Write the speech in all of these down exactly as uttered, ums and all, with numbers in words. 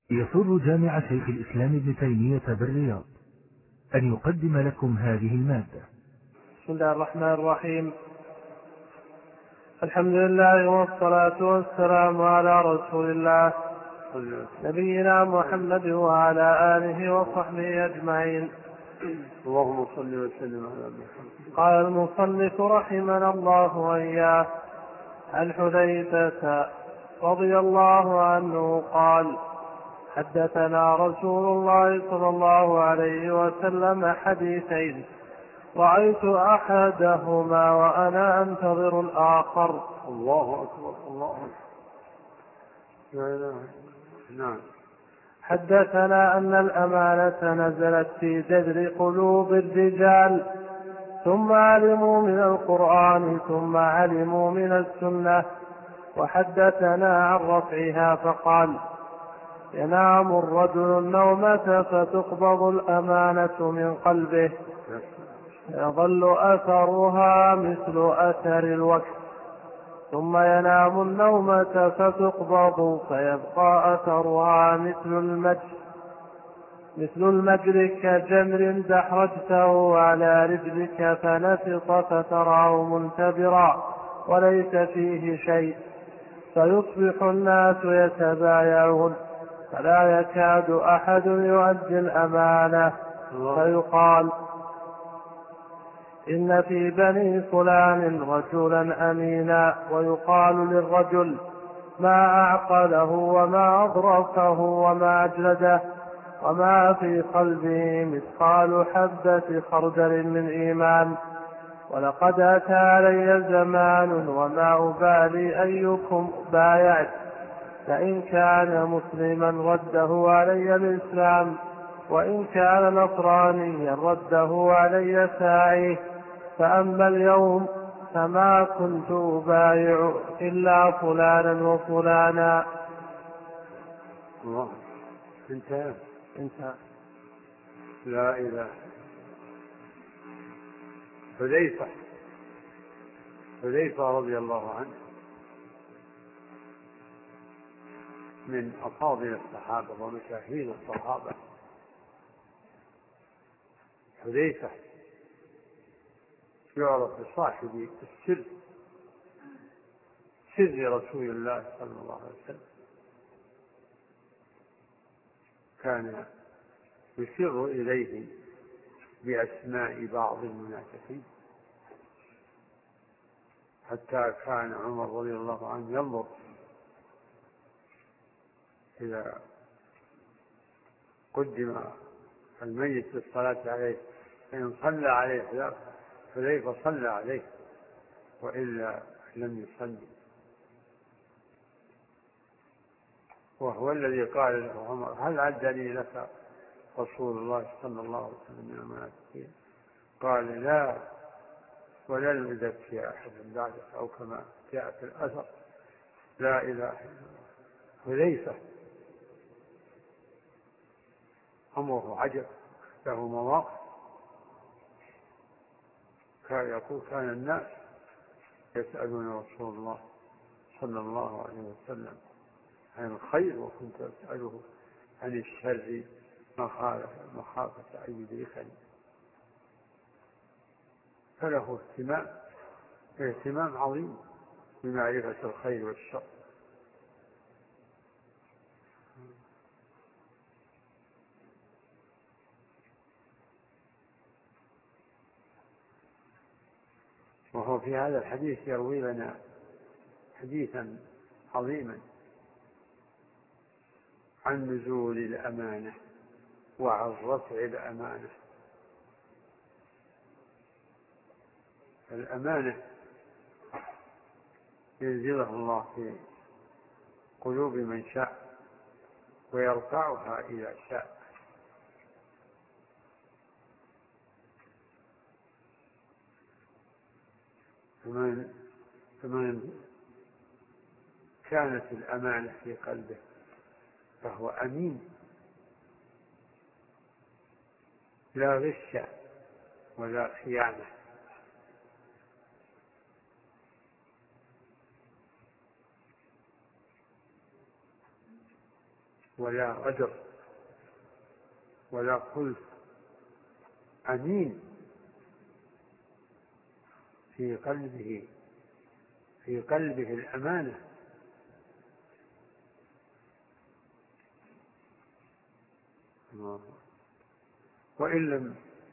يسر جامع شيخ الإسلام ابن تيمية بالرياض أن يقدم لكم هذه المادة. بسم الله الرحمن الرحيم. الحمد لله والصلاة والسلام على رسول الله نبينا محمد وعلى آله وصحبه أجمعين. اللهم صل وسلم على محمد. قال المصنف رحمنا الله وإياه عن حذيفة رضي الله عنه قال: حدثنا رسول الله صلى الله عليه وسلم حديثين رأيت أحدهما وأنا أنتظر الآخر. الله أكبر الله أكبر. لا إله إلا الله. نعم. حدثنا أن الأمانة نزلت في جذر قلوب الرجال ثم علموا من القرآن ثم علموا من السنة. وحدثنا عن رفعها فقال: ينام الرجل النومة فتقبض الأمانة من قلبه يظل أثرها مثل أثر الوكس، ثم ينام النومة فتقبض فيبقى أثرها مثل المجر مثل المجر كجمر دحرجته على رجلك فنفط فتراه منتبرا وليس فيه شيء، فيصبح الناس يتبايعون فلا يكاد أحد يؤدي الأمانة، فيقال: إن في بني فلان رجلا أمينا، ويقال للرجل: ما أعقله وما أظرفه وما أجلده، وما في قلبه مثقال حبة خردل من إيمان. ولقد أتى علي زمان وما أبالي أيكم بايعت، فإن كان مسلما رده علي الإسلام، وإن كان نصرانيا رده علي ساعيه. فأما اليوم فما كنت أبايع إلا فلانا وفلانا. الله. انتهى انتهى. لا إله. حذيفة حذيفة رضي الله عنه من أفاضل الصحابة ومشاهير الصحابة. حذيفة يعرف بصاحب السر، سر رسول الله صلى الله عليه وسلم. كان يسر إليه بأسماء بعض المنافقين، حتى كان عمر رضي الله عنه ينظر إذا قدم الميت للصلاة عليه فإن صلى عليه حذيفة صلى عليه وإلا لم يصلي. وهو الذي قال له عمر: هل عدني لك رسول الله صلى الله عليه وسلم من المنافقين؟ قال: لا، ولن أزكي أحدا بعدك، أو كما جاء في الأثر: لا إله إلا الله. حذيفة أمره عجب، له مواقف. كان يقول: كان الناس يسألون رسول الله صلى الله عليه وسلم عن الخير وكنت أسأله عن الشر مخافة أن يدركني. فله اهتمام اهتمام عظيم بمعرفة الخير والشر. وهو في هذا الحديث يروي لنا حديثا عظيما عن نزول الأمانة وعن رفع الأمانة. الأمانة ينزلها الله في قلوب من شاء ويرفعها إذا شاء. فمن, فمن كانت الأمانة في قلبه فهو أمين، لا غش ولا خيانة. ولا غدر ولا خلف، أمين في قلبه في قلبه الأمانة. وإن لم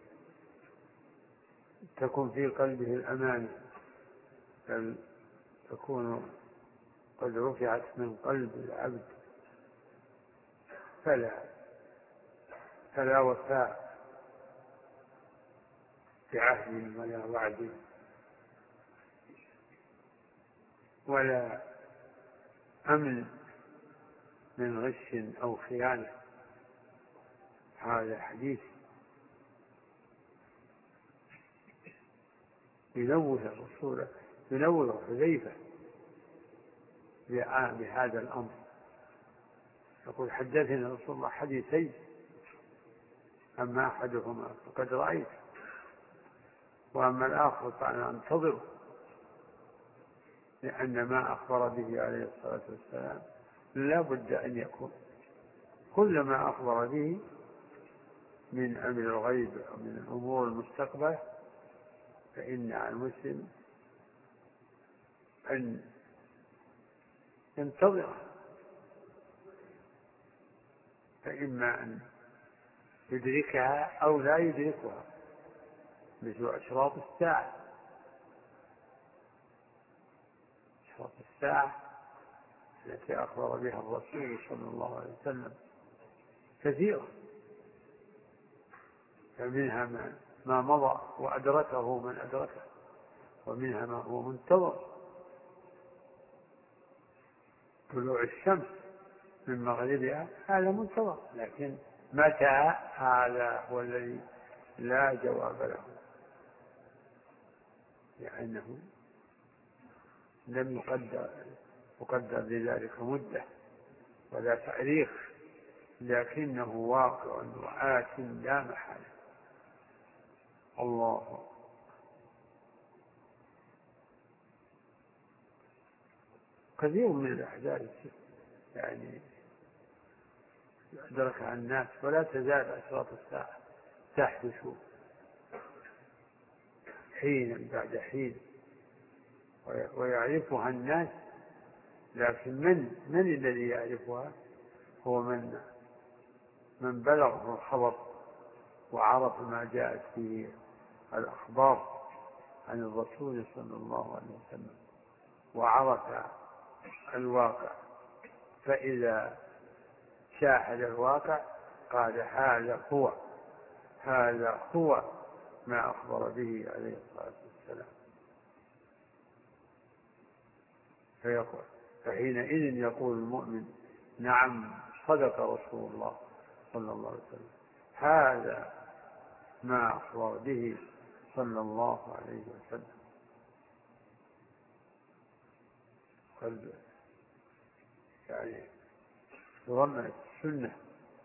تكن في قلبه الأمانة بل تكون قد رفعت من قلب العبد فلا فلا وفاء بعهد ولا وعد ولا أمن من غش أو خيانة. هذا حديث ينوه الرسول ينوه حذيفة بهذا الأمر، يقول حدثني رسول الله حديثين أما أحدهما فقد رأيت وأما الآخر فأنا أنتظر، لأن ما أخبر به عليه الصلاة والسلام لا بد أن يكون. كل ما أخبر به من أمر الغيب أو من الأمور المستقبل فإن على المسلم أن ينتظر، فإما أن يدركها أو لا يدركها، مثل أشراط الساعة. أشراط الساعة التي أخبر بها الرسول صلى الله عليه وسلم كثيرة، فمنها ما, ما مضى وأدركه من أدركه، ومنها ما هو منتظر. طلوع الشمس من مغربها هذا منتظر، لكن متى هذا هو الذي لا جواب له، لأنه لم يقدر يقدر لذلك مدة ولا تاريخ، لكنه واقع وآت لا محالة. الله كثير من الأحداث يعني أدركها الناس، ولا تزال أشراط الساعة تحدث حين بعد حين ويعرفها الناس، لكن من من الذي يعرفها؟ هو من من بلغه الخبر وعرف ما جاءت فيه الأخبار عن الرسول صلى الله عليه وسلم وعرف الواقع، فإذا شاهد الواقع قال هذا هو هذا هو ما أخبر به عليه الصلاة والسلام، فيقول فحينئذ يقول المؤمن نعم صدق رسول الله صلى الله عليه وسلم، هذا ما أخبر به صلى الله عليه وسلم. قلب يعني تضمنت السنة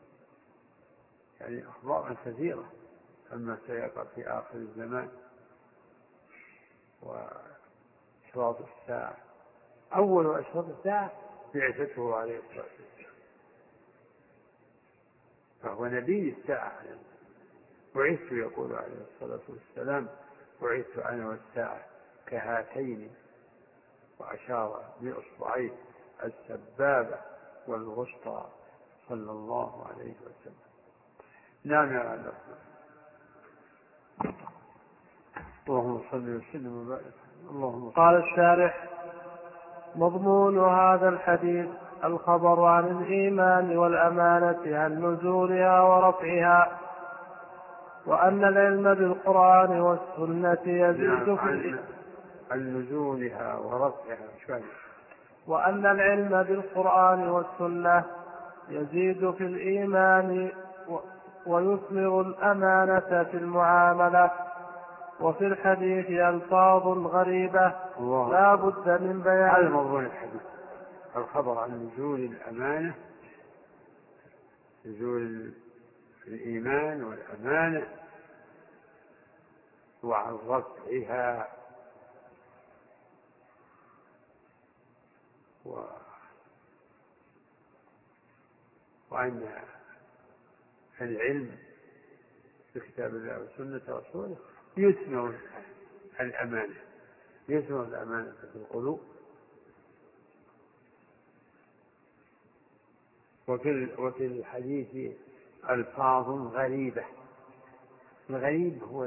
يعني أخبار كثيرة عما سيقع في آخر الزمان وأشراط الساعة. أول أشراط الساعة بعثته عليه الصلاة والسلام، فهو نبي الساعة. بعثت يقول عليه الصلاة والسلام بعثت أنا والساعة كهاتين، وأشار بإصبعيه السبابة والوسطى صلى الله عليه وسلم. نعم يا الله. اللهم صل وسلم وبارك. اللهم قال الشارح مضمون هذا الحديث الخبر عن الإيمان والأمانة عن نزولها ورفعها، وأن العلم بالقرآن والسنة يزيد في عن نزولها ورفعها شوي. وأن العلم بالقرآن والسنة يزيد في الإيمان ويثمر الأمانة في المعاملة. وفي الحديث ألفاظ غريبة لا بد من بيان. هذا مضمون الحديث، الخبر عن نزول الأمانة، نزول الإيمان والأمانة، وعن رفعها و وأن العلم بكتاب الله وسنة رسوله يثمر الأمانة يثمر الأمانة في القلوب. وفي وفي الحديث ألفاظ غريبة. الغريب هو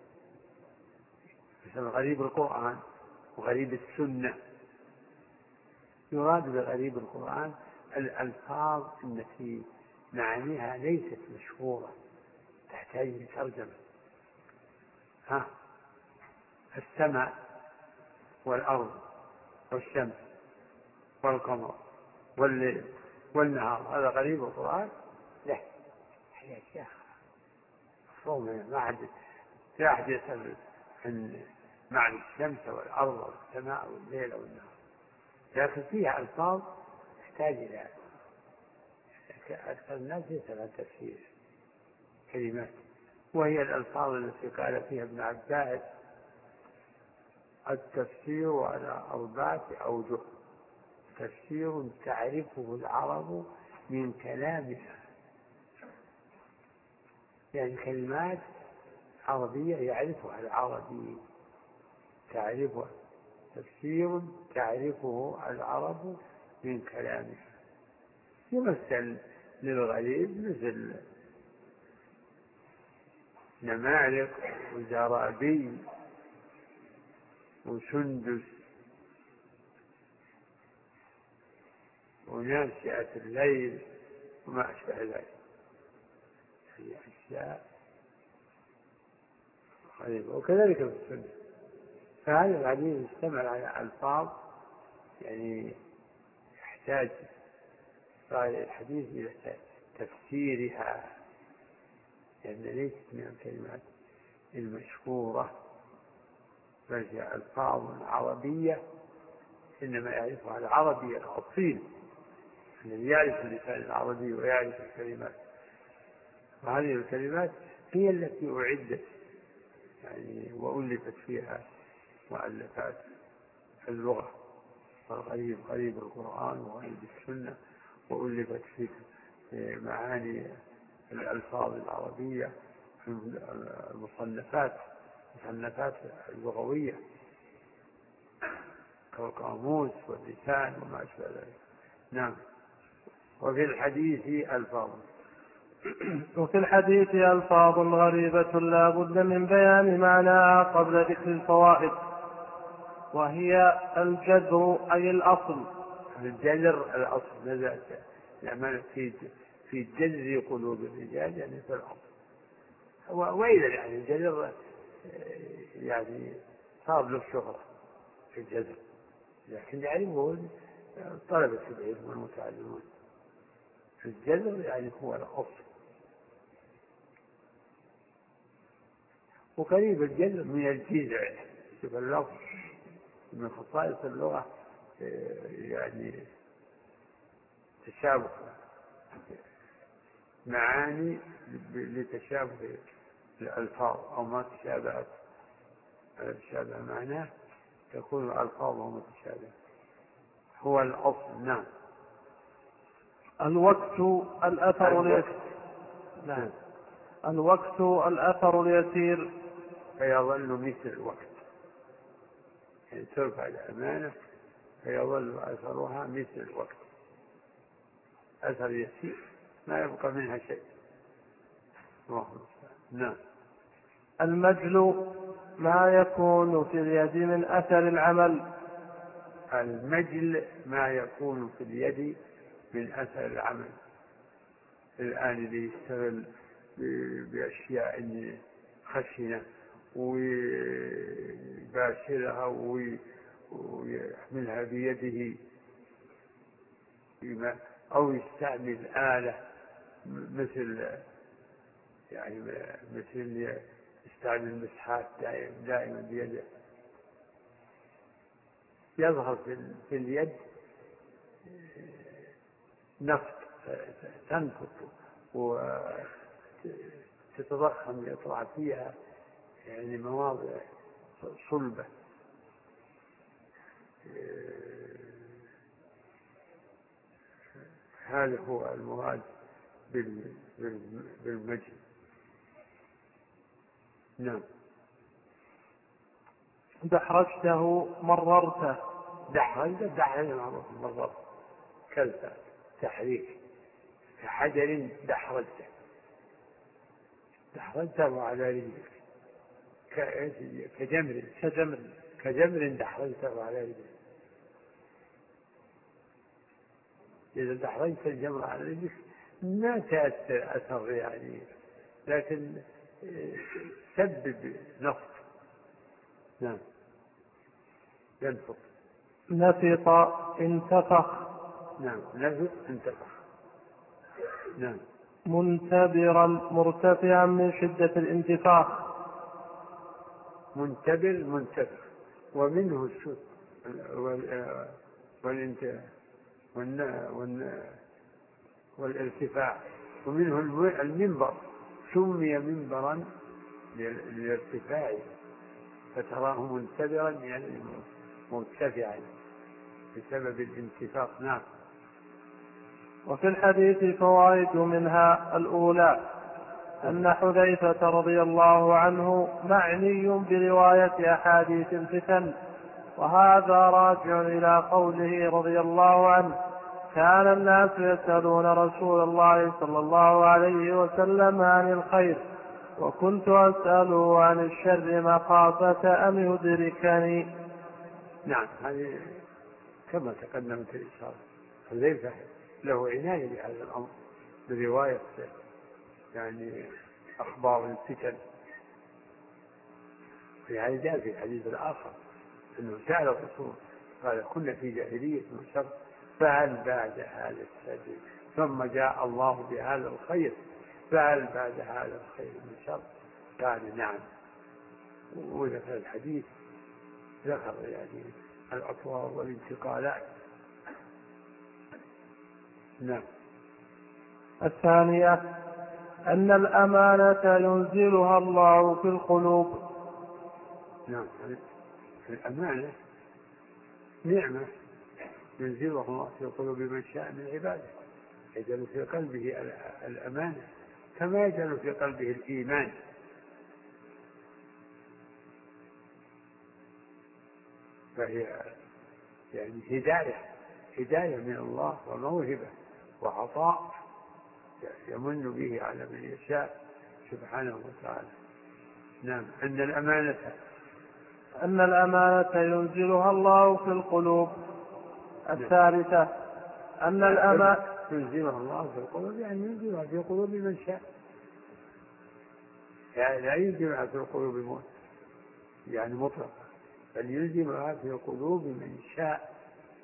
مثل غريب القرآن وغريب السنة. يراد بغريب القرآن الألفاظ التي معانيها ليست مشهورة تحتاج لترجمة. ها السماء والأرض والشمس والقمر والليل والنهار، هذا غريب القرآن. لا هي أشياء مفهومة، ما حد لا أحد يسأل عن معنى الشمس والأرض والسماء والليل والنهار، لكن فيها ألفاظ تحتاج إلى أكثر الناس يسأل عن تفسير كلمات، وهي الألفاظ التي قال فيها ابن عباس التفسير على أربعة أوجه: تفسير تعرفه العرب من كلامها، يعني كلمات عربية يعرفها العربي تعرفها. تفسير تعرفه العرب من كلامها. يمثل للغريب مثل نمارق وزرابي وسندس وناشئة الليل وما أشبه ذلك، هي أشياء غريبة. وكذلك في السنة، فهذا الحديث يشتمل على ألفاظ يعني يحتاج الحديث إلى تفسيرها، لأن يعني ليست من الكلمات المشهورة، بل هي ألفاظ عربية إنما يعرفها العربي الأصيل الذي يعرف اللسان العربي ويعرف الكلمات. وهذه الكلمات هي التي أعدت يعني وألفت فيها مؤلفات اللغة، فغريب غريب القرآن وغريب السنة، وألفت فيه معاني الألفاظ العربية المصنفات المصنفات اللغوية كالقاموس واللسان وما أشبه ذلك. نعم. وفي الحديث ألفاظ وفي الحديث ألفاظ غريبة لا بد من بيان معناها قبل ذكر الفوائد، وهي الجذر أي الأصل. الجذر الأصل نزل الأمانة في في جذر قلوب الرجال، يعني في الأصل. وإذا يعني الجذر يعني صار له شهرة في الجذر، لكن يعرفه طلبة العلم والمتعلمون. الجذر يعني هو الأصل، وقريب الجذر من الجذع. شوف اللفظ من خصائص اللغة يعني تشابه معاني لتشابه الألفاظ، أو ما تشابهت تشابه معناه تكون الألفاظ متشابهة. هو الأصل. نعم. الوقت الأثر اليسير. نعم. الوقت الأثر اليسير فيظل مثل الوقت، يعني ترفع الأمانة فيظل أثرها مثل الوقت، أثر يسير ما يبقى منها شيء. نعم. المجل ما يكون في اليد من أثر العمل. المجل ما يكون في اليد من أثر العمل. الآن اللي يشتغل بأشياء خشنة ويباشرها ويحملها بيده، أو يستعمل آلة مثل يعني مثل يستعمل المسحات دائما بيده، يظهر في اليد نفط تنفط وتتضخم يطلع فيها يعني مواضع صلبة. هذا هو المراد بالمجد. نعم. دحرجته مررته. دحرجته دحرج معروف مررته كلفة تحريك كحجر دحرجته دحرجته على رجلك كجمر كجمر كجمر دحرجته على رجلك. إذا دحرجت الجمر على رجلك ما تأثر أثر يعني، لكن سبب نفط. نعم. ينفق. نفط انتفخ. نعم. نفط انتفخ. نعم. منتبرا مرتفعا من شدة الانتفاخ. منتبر منتفخ، ومنه الشد والارتفاع، ومنه المنبر، سمي منبرا للارتفاع، فتراه منتبرا يعني مرتفعا بسبب الانتفاخ. نعم. وفي الحديث فوائد منها: الأولى أن حذيفة رضي الله عنه معني برواية أحاديث الفتن، وهذا راجع إلى قوله رضي الله عنه: كان الناس يسألون رسول الله صلى الله عليه وسلم عن الخير، وكنت أسأله عن الشر مخافة أن يدركني. نعم. هذه كما تقدمت الإشارة، حذيفة له عناية بهذا الأمر برواية يعني أخبار الفتن. في هذا جاء في الحديث الآخر أنه سأل الرسول قال: كنا في جاهلية وشر، فهل بعد هذا الشر ثم جاء الله بهذا الخير، فهل بعد هذا الخير من شر؟ قال: نعم. وذكر الحديث ذكر يعني الأطوار والانتقالات. نعم. الثانية أن الأمانة ينزلها الله في القلوب. نعم. الأمانة نعمة ينزلها الله في قلوب من شاء من عباده، يجعل في قلبه الأمانة كما يجعل في قلبه الإيمان. فهي يعني هداية هداية من الله وموهبة وعطاء يمن به على من يشاء سبحانه وتعالى. نعم. أن الأمانة أن الأمانة ينزلها الله في القلوب. الثالثة أن الأمانة ينزلها الله في القلوب يعني ينزلها في قلوب من شاء، يعني لا ينزلها في القلوب موت يعني مطلقة، بل ينزلها في قلوب من شاء.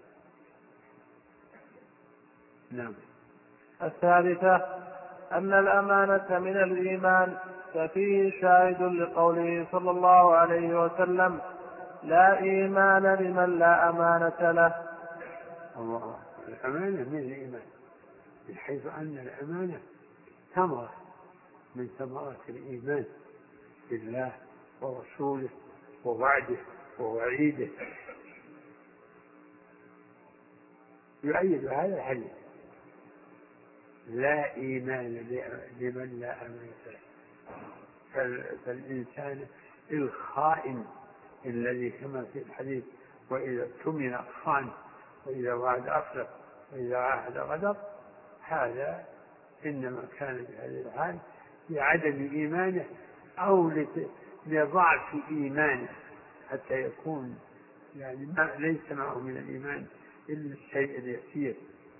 نعم. الثالثة أن الأمانة من الإيمان، ففيه شاهد لقوله صلى الله عليه وسلم: لا إيمان لمن لا أمانة له. الله. الأمانة من الإيمان، من حيث أن الأمانة ثمرة من ثمرات الإيمان بالله ورسوله ووعده ووعيده. يؤيد هذا الحديث: لا إيمان لمن لا أمانة له. فالإنسان الخائن الذي كما في الحديث: وإذا اؤتمن خان، وإذا وعد أخلف، وإذا عاهد غدر، هذا إنما كان بهذه الحال لعدم إيمانه أو لضعف إيمانه، حتى يكون يعني ما ليس معه من الإيمان إلا الشيء اليسير.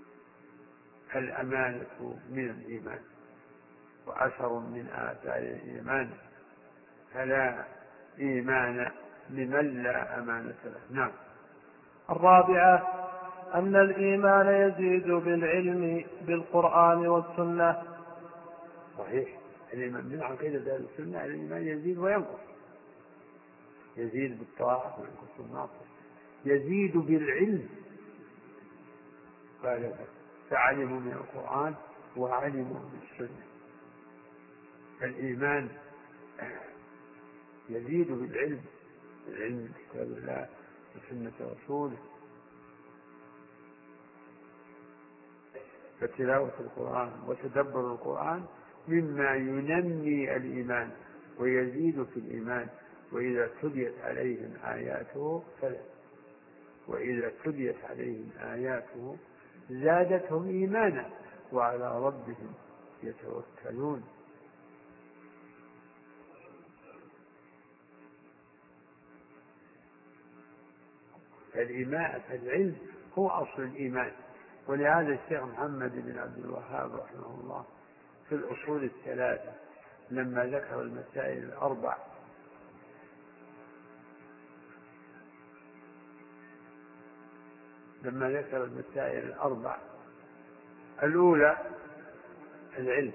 الأمانة من الإيمان وأثر من آثار الإيمان، فلا إيمان لمن لا أمانة له. نعم. الرابعة أن الإيمان يزيد بالعلم بالقرآن والسنة. صحيح. الإيمان من عقيدة أهل السنة الإيمان يزيد وينقص، يزيد بالطاعة وينقص بالمعصية. يزيد بالعلم، قال فعلموا من القرآن وعلموا من السنة. الإيمان يزيد بالعلم، العلم بكتاب الله وسنة رسوله. فتلاوة القرآن وتدبر القرآن مما ينمي الإيمان ويزيد في الإيمان. وإذا تليت عليهم آياته فلا وإذا تليت عليهم آياته زادتهم إيمانا وعلى ربهم يتوكلون. الإيمان العلم هو أصل الإيمان. ولهذا الشيخ محمد بن عبد الوهاب رحمه الله في الأصول الثلاثة لما ذكر المسائل الأربع لما ذكر المسائل الأربع الأولى العلم،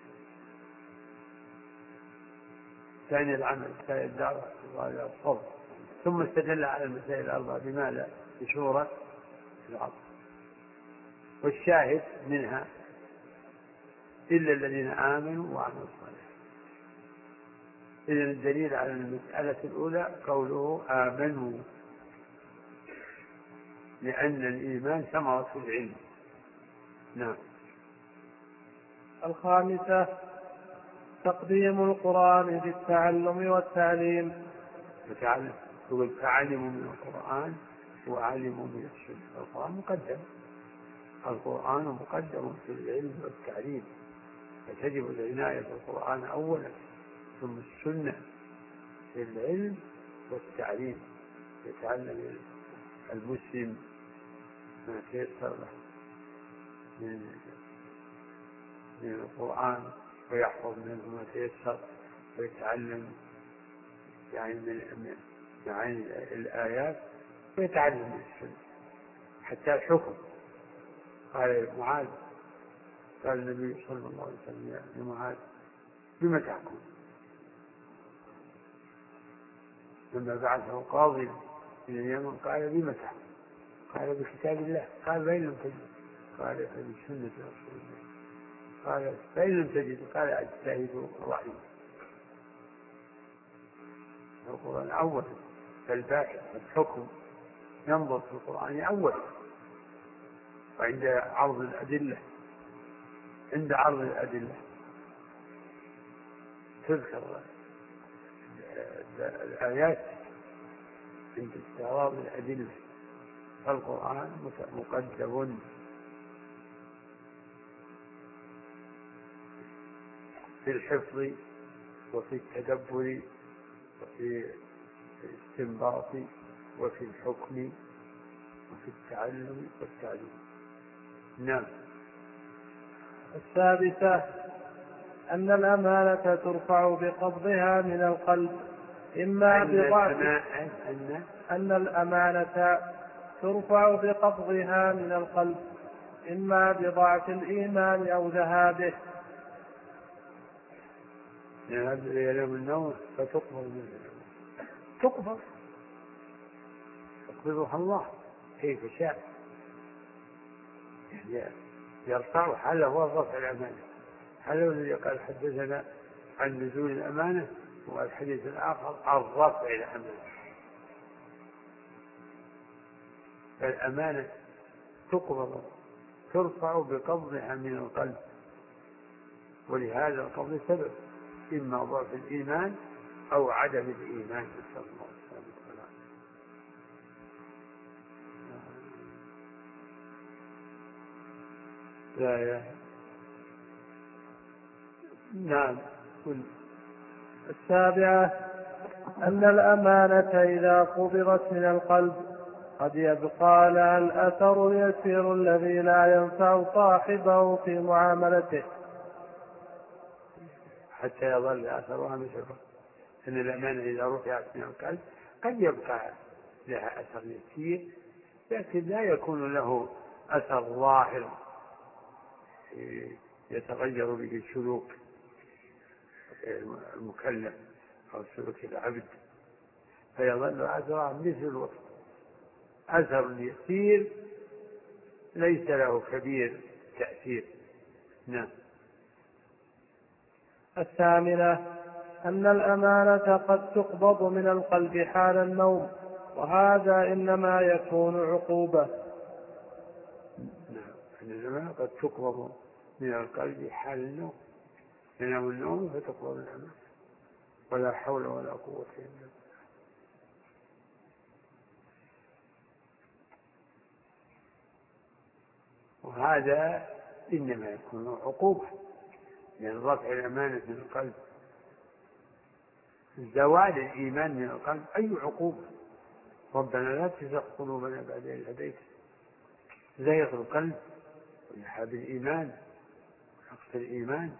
ثاني العمل، ثالث الدعوة، الرابع الصبر، ثم استدل على المسائل الأربع بماذا؟ بسورة العصر. والشاهد منها إلا الذين آمنوا وعملوا الصالحات. إذن الدليل على المسألة الأولى قوله آمنوا، لأن الإيمان ثمرة العلم. نعم. الخامسة تقديم القرآن في التعلم والتعليم. يقول فعلموا من القرآن وعلموا من السنة. القرآن مقدم القرآن مقدم في العلم والتعليم، فتجب العناية بالقرآن أولا ثم السنة في العلم والتعليم. يتعلم المسلم ما تيسر له من من القرآن ويحفظ منه ما تيسر ويتعلم يعني من معاني الآيات ويتعلم من السنة حتى الحكم. قال معاذ قال النبي صلى الله عليه وسلم يا معاذ بما تحكم؟ لما بعثه قاضي من اليمن قال بما تحكم؟ قال بكتاب الله. قال فإن لم تجد؟ قال فبسنة رسول الله. قال فإن لم تجد؟ قال اجتهدوا رأيي. القرآن أول، فالباحث الحكم ينظر في القرآن أول، وعند عرض الأدلة عند عرض الأدلة تذكر الآيات عند استعراض الأدلة. فالقرآن مقدم في الحفظ وفي التدبر وفي الاستنباط وفي الحكم وفي التعلم والتعليم. نعم. السادسة أن الأمانة ترفع بقبضها من القلب إما بضعف أن أن الأمانة ترفع بقبضها من القلب إما بضعف الإيمان أو ذهابه. يذهب ينام النوم فتقبض منه، تقبض يقبضها الله كيف شاء، يعني يرفعها. هذا هو رفع الأمانة. هذا الذي قال حدثنا عن نزول الأمانة، والحديث الآخر عن رفع الأمانة. فالأمانة تقبض ترفع بقبضها من القلب، ولهذا القبض سبب إما ضعف الإيمان أو عدم الإيمان. نسأل الله السلامة والعافية. لا يا نعم. السابعة أن الأمانة إذا قبضت من القلب قد يبقى لها الأثر اليسير الذي لا ينفع صاحبه في معاملته، حتى يظل أثرها مثل أن الأمانة إذا رفعت من القلب قد يبقى لها أثر يسير، لكن لا يكون له أثر ظاهر يتغير به سلوك المكلف أو سلوك العبد، فيظل أثرها مثل الوقت، أثر يسير ليس له كبير تأثير. نعم. الثامنة أن الأمانة قد تقبض من القلب حال النوم، وهذا إنما يكون عقوبة. لأن الأمانة قد تقبض من القلب حال النوم، ينام النوم فتقبض الأمانة، ولا حول ولا قوة إلا بالله. وهذا إنما يكون عقوبة من رفع الأمانة من القلب. زوال الإيمان من القلب أي عقوبة. ربنا لا تزغ قلوبنا بعد إذ هديتنا. زيغ القلب وذهاب الإيمان نقص الإيمان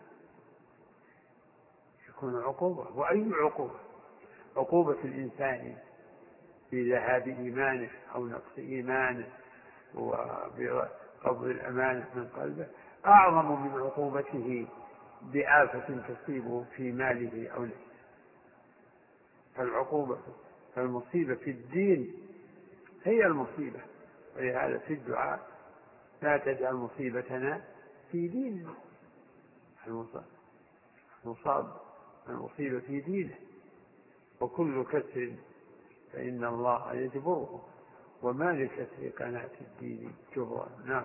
يكون عقوبة. وأي عقوبة؟ عقوبة الإنسان بذهاب إيمانه أو نقص إيمانه وبقبض الأمانة من قلبه أعظم من عقوبته بآفة تصيبه في ماله أو نفسه. فالعقوبة فالمصيبة في الدين هي المصيبة. ولهذا في الدعاء لا تجعل مصيبتنا في ديننا. المصاب المصيبة في دينه، وكل كسر فإن الله يجبره، وما لكسر قناة الدين جبرا. نعم.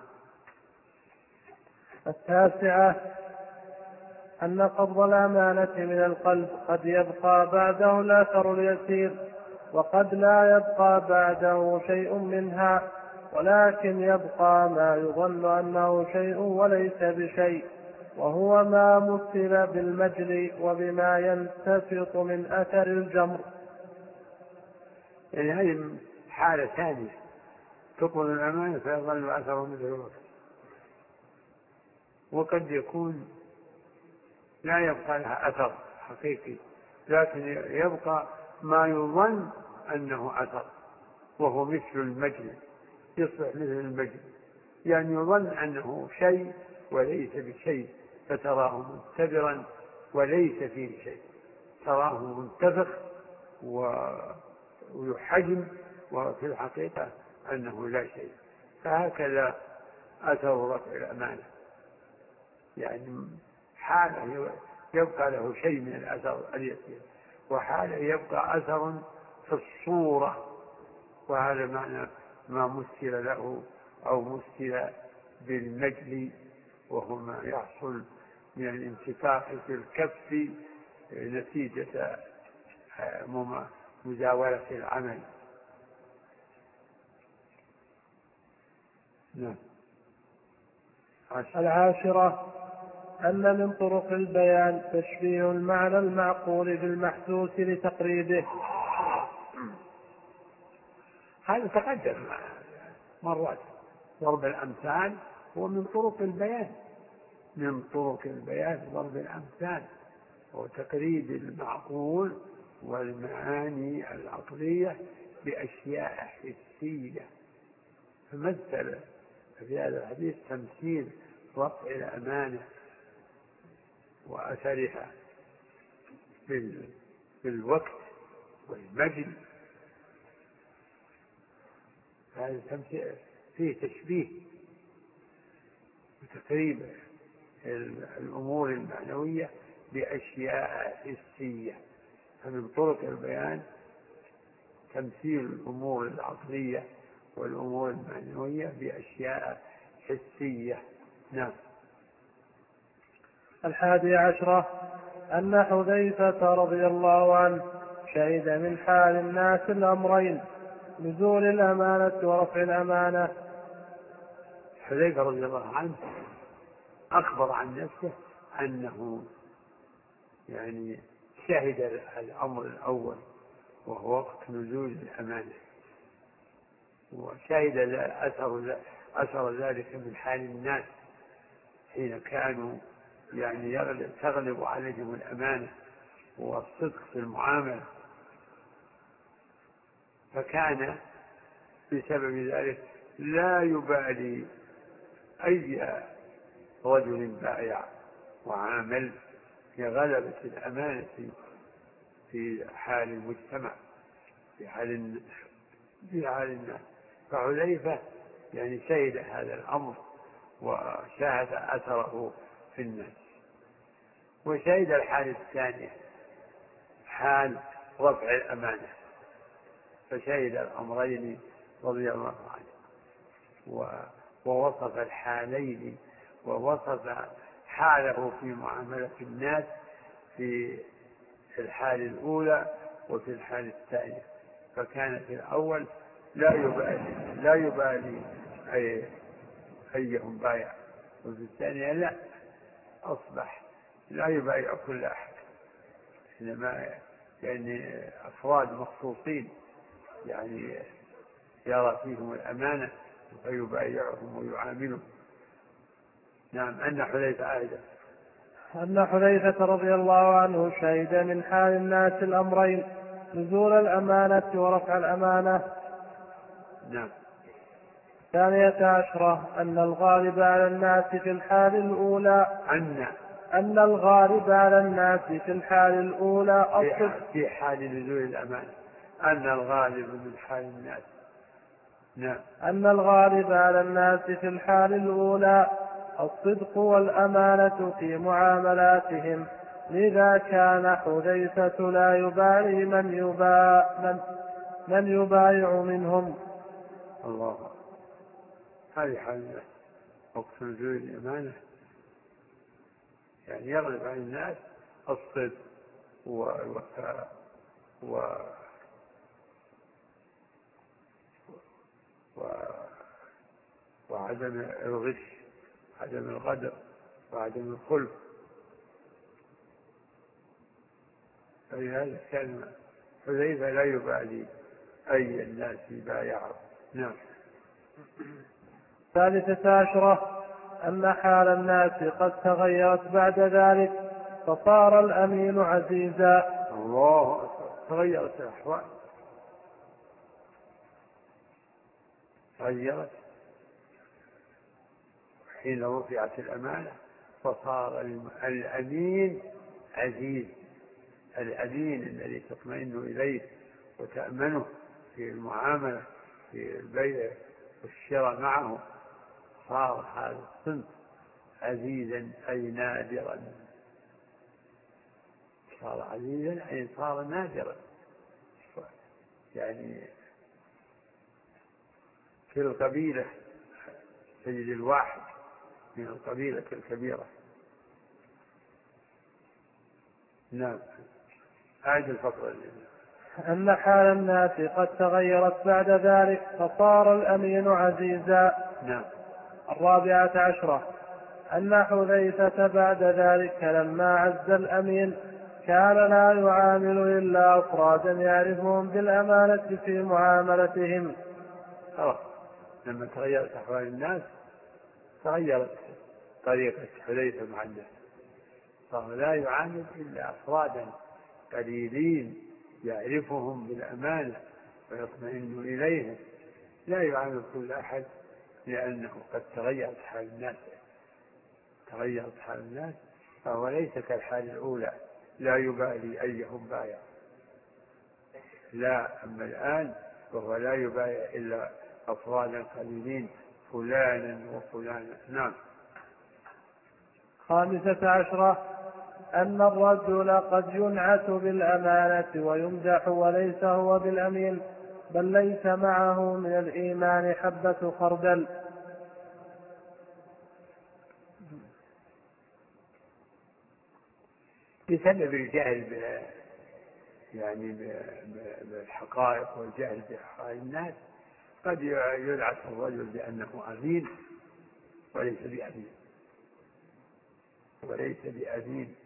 التاسعة أن قبض الأمانة من القلب قد يبقى بعده الأثر اليسير، وقد لا يبقى بعده شيء منها، ولكن يبقى ما يظن أنه شيء وليس بشيء، وهو ما مثل بالمجل وبما ينتفط من أثر الجمر. يعني هذه حالة ثانية، تقبل الأمانة فيظل أثر مثل الوقت، وقد يكون لا يبقى لها أثر حقيقي، لكن يبقى ما يظن أنه أثر، وهو مثل المجل، يصبح مثل المجل، يعني يظن أنه شيء وليس بشيء، فتراه منتبرا وليس فيه شيء، تراه منتفخ ويحجم وفي الحقيقة أنه لا شيء. فهكذا أثر رفع الأمانة، يعني حالة يبقى له شيء من الأثر اليسير، وحالة يبقى أثر في الصورة، وهذا معنى ما مثل له أو مثل بالمجل، وهو ما يحصل من الانتفاخ في الكف نتيجة مزاولة العمل. نعم. العاشرة أن من طرق البيان تشبيه المعنى المعقول بالمحسوس لتقريبه. هذا تقدم مرات. ضرب الأمثال هو من طرق البيان، من طرق البيان ضرب الأمثال وتقريب المعقول والمعاني العقلية بأشياء حسية. فمثل في هذا الحديث تمثيل رفع الأمانة وأثرها بالوقت والمجد. هذا تمثيل فيه تشبيه وتقريب الأمور المعنوية بأشياء حسية. فمن طرق البيان تمثيل الأمور العقلية والأمور المعنوية بأشياء حسية. نعم. الحادي عشرة أن حذيفة رضي الله عنه شهد من حال الناس الأمرين: نزول الأمانة ورفع الأمانة. حذيفة رضي الله عنه أخبر عن نفسه أنه يعني شهد الأمر الأول وهو وقت نزول الأمانة، وشهد أثر, أثر ذلك من حال الناس حين كانوا يعني يغلب تغلب عليهم الأمانة والصدق في المعاملة، فكان بسبب ذلك لا يبالي أي رجل بايع وعامل لغلبة الأمانة في حال المجتمع، في حال في حال الناس. فحذيفة يعني شهد هذا الأمر وشاهد أثره في الناس. وشهد الحال الثانية حال رفع الأمانة، فشهد الأمرين رضي الله عنه. ووصف الحالين، ووصف حاله في معاملة الناس في الحال الأولى وفي الحال الثانية. فكان في الأول لا يبالي لا يبالي أي أيهم بايع، وفي الثانية لا، أصبح لا يبايع كل أحد، إنما يعني أفراد مخصوصين يعني يرى فيهم الأمانة فيبايعهم ويعاملهم. نعم. أن حذيفة أيضا أن حذيفة رضي الله عنه شهد من حال الناس الأمرين: نزول الأمانة ورفع الأمانة. نعم. ثانية عشرة أن الغالب على الناس في الحال الأولى أن أن الغالب على الناس في الحال الأولى الصدق في حال نزول الأمانة. أن الغالب من حال الناس. نعم. أن الغالب على الناس في الحال الأولى الصدق والأمانة في معاملاتهم، لذا كان حذيفة لا يبالي من يبايع من, من يبايع منهم. الله. هذه حال وقت نزول الأمانة، يعني يغلب على الناس الصدق والوفاء و و وعدم الغش، عدم الغدر، وعدم الخلف. فلهذا كان حذيفة لا يبالي أي الناس يبايعه. نعم. ثالثة عشرة أن حال الناس قد تغيرت بعد ذلك، فصار الأمين عزيزا. الله أكبر. تغيرت الأحوال، تغيرت حين رفعت الأمانة فصار الأمين عزيز. الأمين الذي تطمئن إليه وتأمنه في المعاملة في البيع والشراء معه، صار هذا الصنف عزيزا أي نادرا. صار عزيزا أي صار نادرا. يعني في القبيلة تجد الواحد من القبيلة الكبيرة. نعم. أعد الفقرة. أن حال الناس قد تغيرت بعد ذلك، فصار الأمين عزيزا. نعم. الرابعة عشرة أن حذيفة بعد ذلك لما عز الأمين كان لا يعامل إلا أفرادا يعرفهم بالأمانة في معاملتهم. خلاص، لما تغيرت أحوال الناس تغيرت طريقة حذيفة مع الناس، صار لا يعامل إلا أفرادا قليلين يعرفهم بالأمانة ويطمئن إليهم، لا يعامل كل أحد، لأنه قد تغيرت حال الناس تغيرت حال الناس فهو ليس كالحال الأولى لا يبالي أيهم بايع. لا، أما الآن وهو لا يبايع إلا أفرادا قليلين فلانا وفلانا. نعم. خامسة عشرة أن الرجل قد ينعت بالأمانة ويمدح وليس هو بالأمين، بل ليس معه من الإيمان حبة خردل. بسبب الجهل يعني بالحقائق والجهل بأحوال الناس قد يدعس الرجل بأنه أمين وليس بأمين وليس بأمين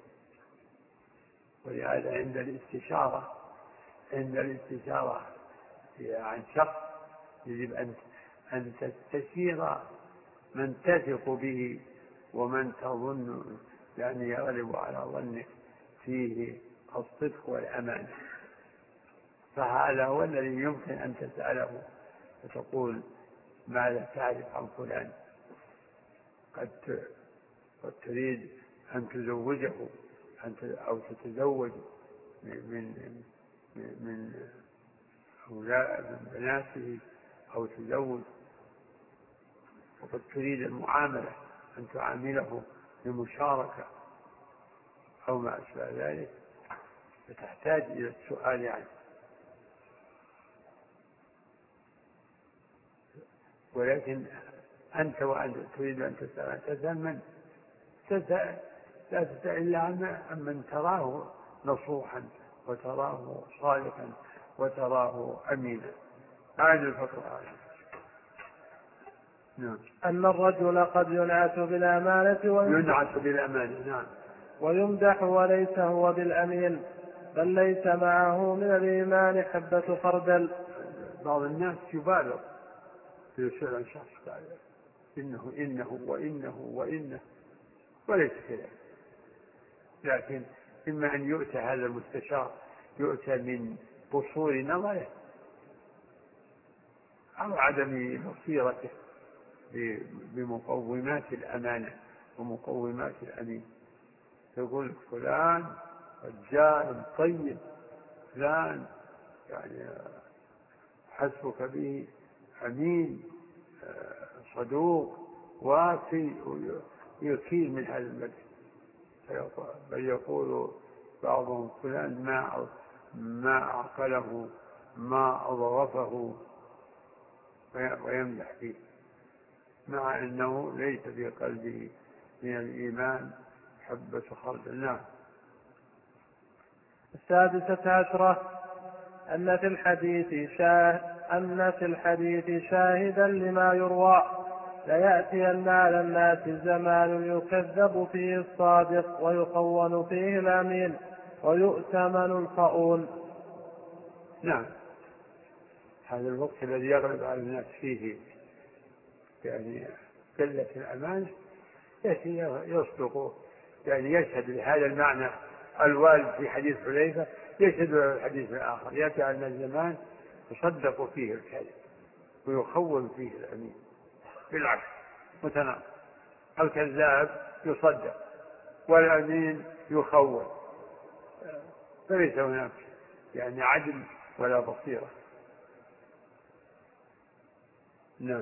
ولهذا عند الاستشارة عند الاستشارة عن شخص يجب أن أن تستشير من تثق به ومن تظن يعني يغلب على ظنك فيه الصدق والأمانة. فهذا هو الذي يمكن أن تسأله وتقول ماذا تعرف عن فلان، قد تريد أن تزوجه أو تتزوج من من أولاد من بناته أو تزوج، وقد تريد المعاملة أن تعامله بمشاركة أو ما أشبه ذلك، فتحتاج إلى السؤال عنه. ولكن أنت وأنت تريد أن تسأل تسأل من؟ تسأل لا تسأل إلا عن من تراه نصوحا وتراه صادقا وتراه أمينا. هذه الفقرة. نعم. أن الرجل قد ينعت بالأمانة ينعت بالأمانة. نعم. ويمدح وليس هو بالأمين، بل ليس معه من الإيمان حبة خردل. بعض الناس يبالغ في يسأل عن شخص قال إنه إنه وإنه وإنه وليس كذا، لكن إما أن يؤتى هذا المستشار يؤتى من قصور نظره أو عدم بصيرته بمقومات الأمانة ومقومات الأمين. يقول فلان رجال طيب، فلان يعني حسبك به أمين صدوق وافي، يكيل من هذا المدح. بل يقول بعضهم فلان ما ما أعقله ما أضغطه ويمدح فيه، مع أنه ليس في قلبه من الإيمان حبة خردل. نعم. السادسة عشرة أن في الحديث شاه أن في الحديث شاهدا لما يروى ليأتين على الناس زمان يكذب فيه الصادق ويخون فيه الأمين ويؤتمن الخؤون. نعم. هذا الوقت الذي يغلب على الناس فيه يعني قلة الأمانة يأتي يصدق، يعني يشهد لهذا المعنى الوارد في حديث حذيفة يشهد له الحديث الآخر. يأتي على الزمان يصدق فيه الكذب ويخون فيه الأمين، بالعكس متناقض، الكذاب يصدق والأمين يخون، فليس هناك يعني عدل ولا بصيرة. نعم.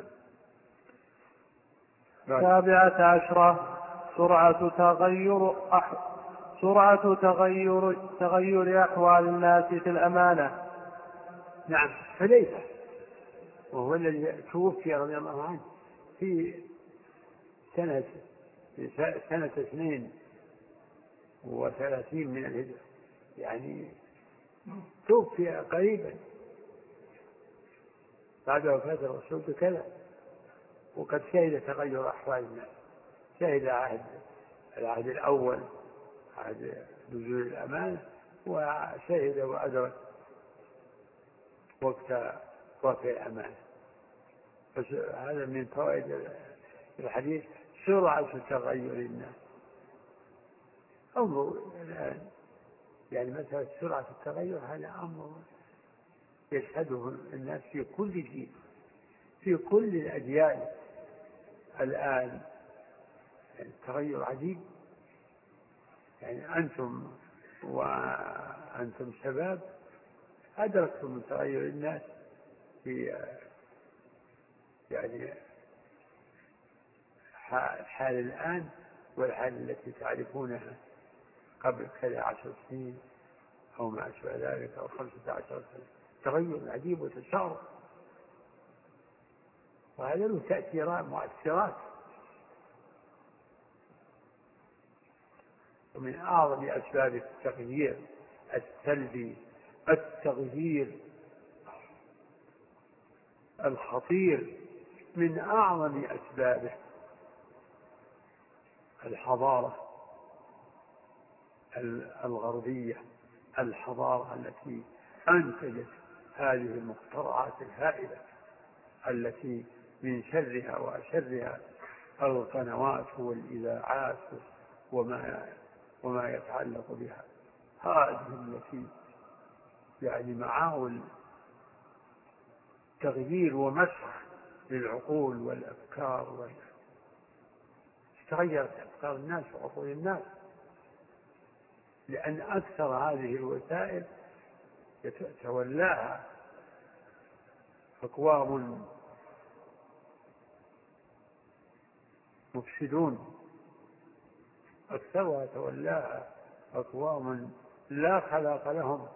السابعة عشرة سرعة تغير أح... سرعة تغير تغير أحوال الناس في الأمانة. نعم. حذيفة وهو الذي توفي رضي الله عنه في سنة في سنة اثنين وثلاثين من الهجرة، يعني توفي قريبا بعد وفاة الرسول بكذا، وقد شهد تغير أحوال الناس، شهد عهد العهد الأول عهد نزول الأمانة، وشهد وأدرك وقت رفع الأمانة. هذا من فوائد الحديث سرعة تغير الناس. انظروا الآن يعني مثلا سرعة التغير هذا أمر يشهده الناس في كل جيل في كل الأديان الآن، يعني التغير عجيب. يعني أنتم وأنتم شباب أدركتم من تغير الناس في يعني الحال الآن والحال التي تعرفونها قبل كذا عشر سنين أو ما أشبه ذلك أو خمسة عشر سنة. تغير عجيب وتشارك، وهذا له تأثيرات مؤثرات. ومن أعظم أسباب التغيير السلبي التغيير الخطير، من أعظم أسبابه الحضارة الغربية، الحضارة التي أنتجت هذه المخترعات الهائلة التي من شرها وأشرها القنوات والإذاعات وما وما يتعلق بها. هذه التي يعني معاول تغيير ومسخ للعقول والأفكار وال... تغيرت أفكار الناس وعقول الناس، لأن أكثر هذه الوسائل يتولاها أقوام مفسدون، أكثرها تولاها أقوام لا خلاق لهم،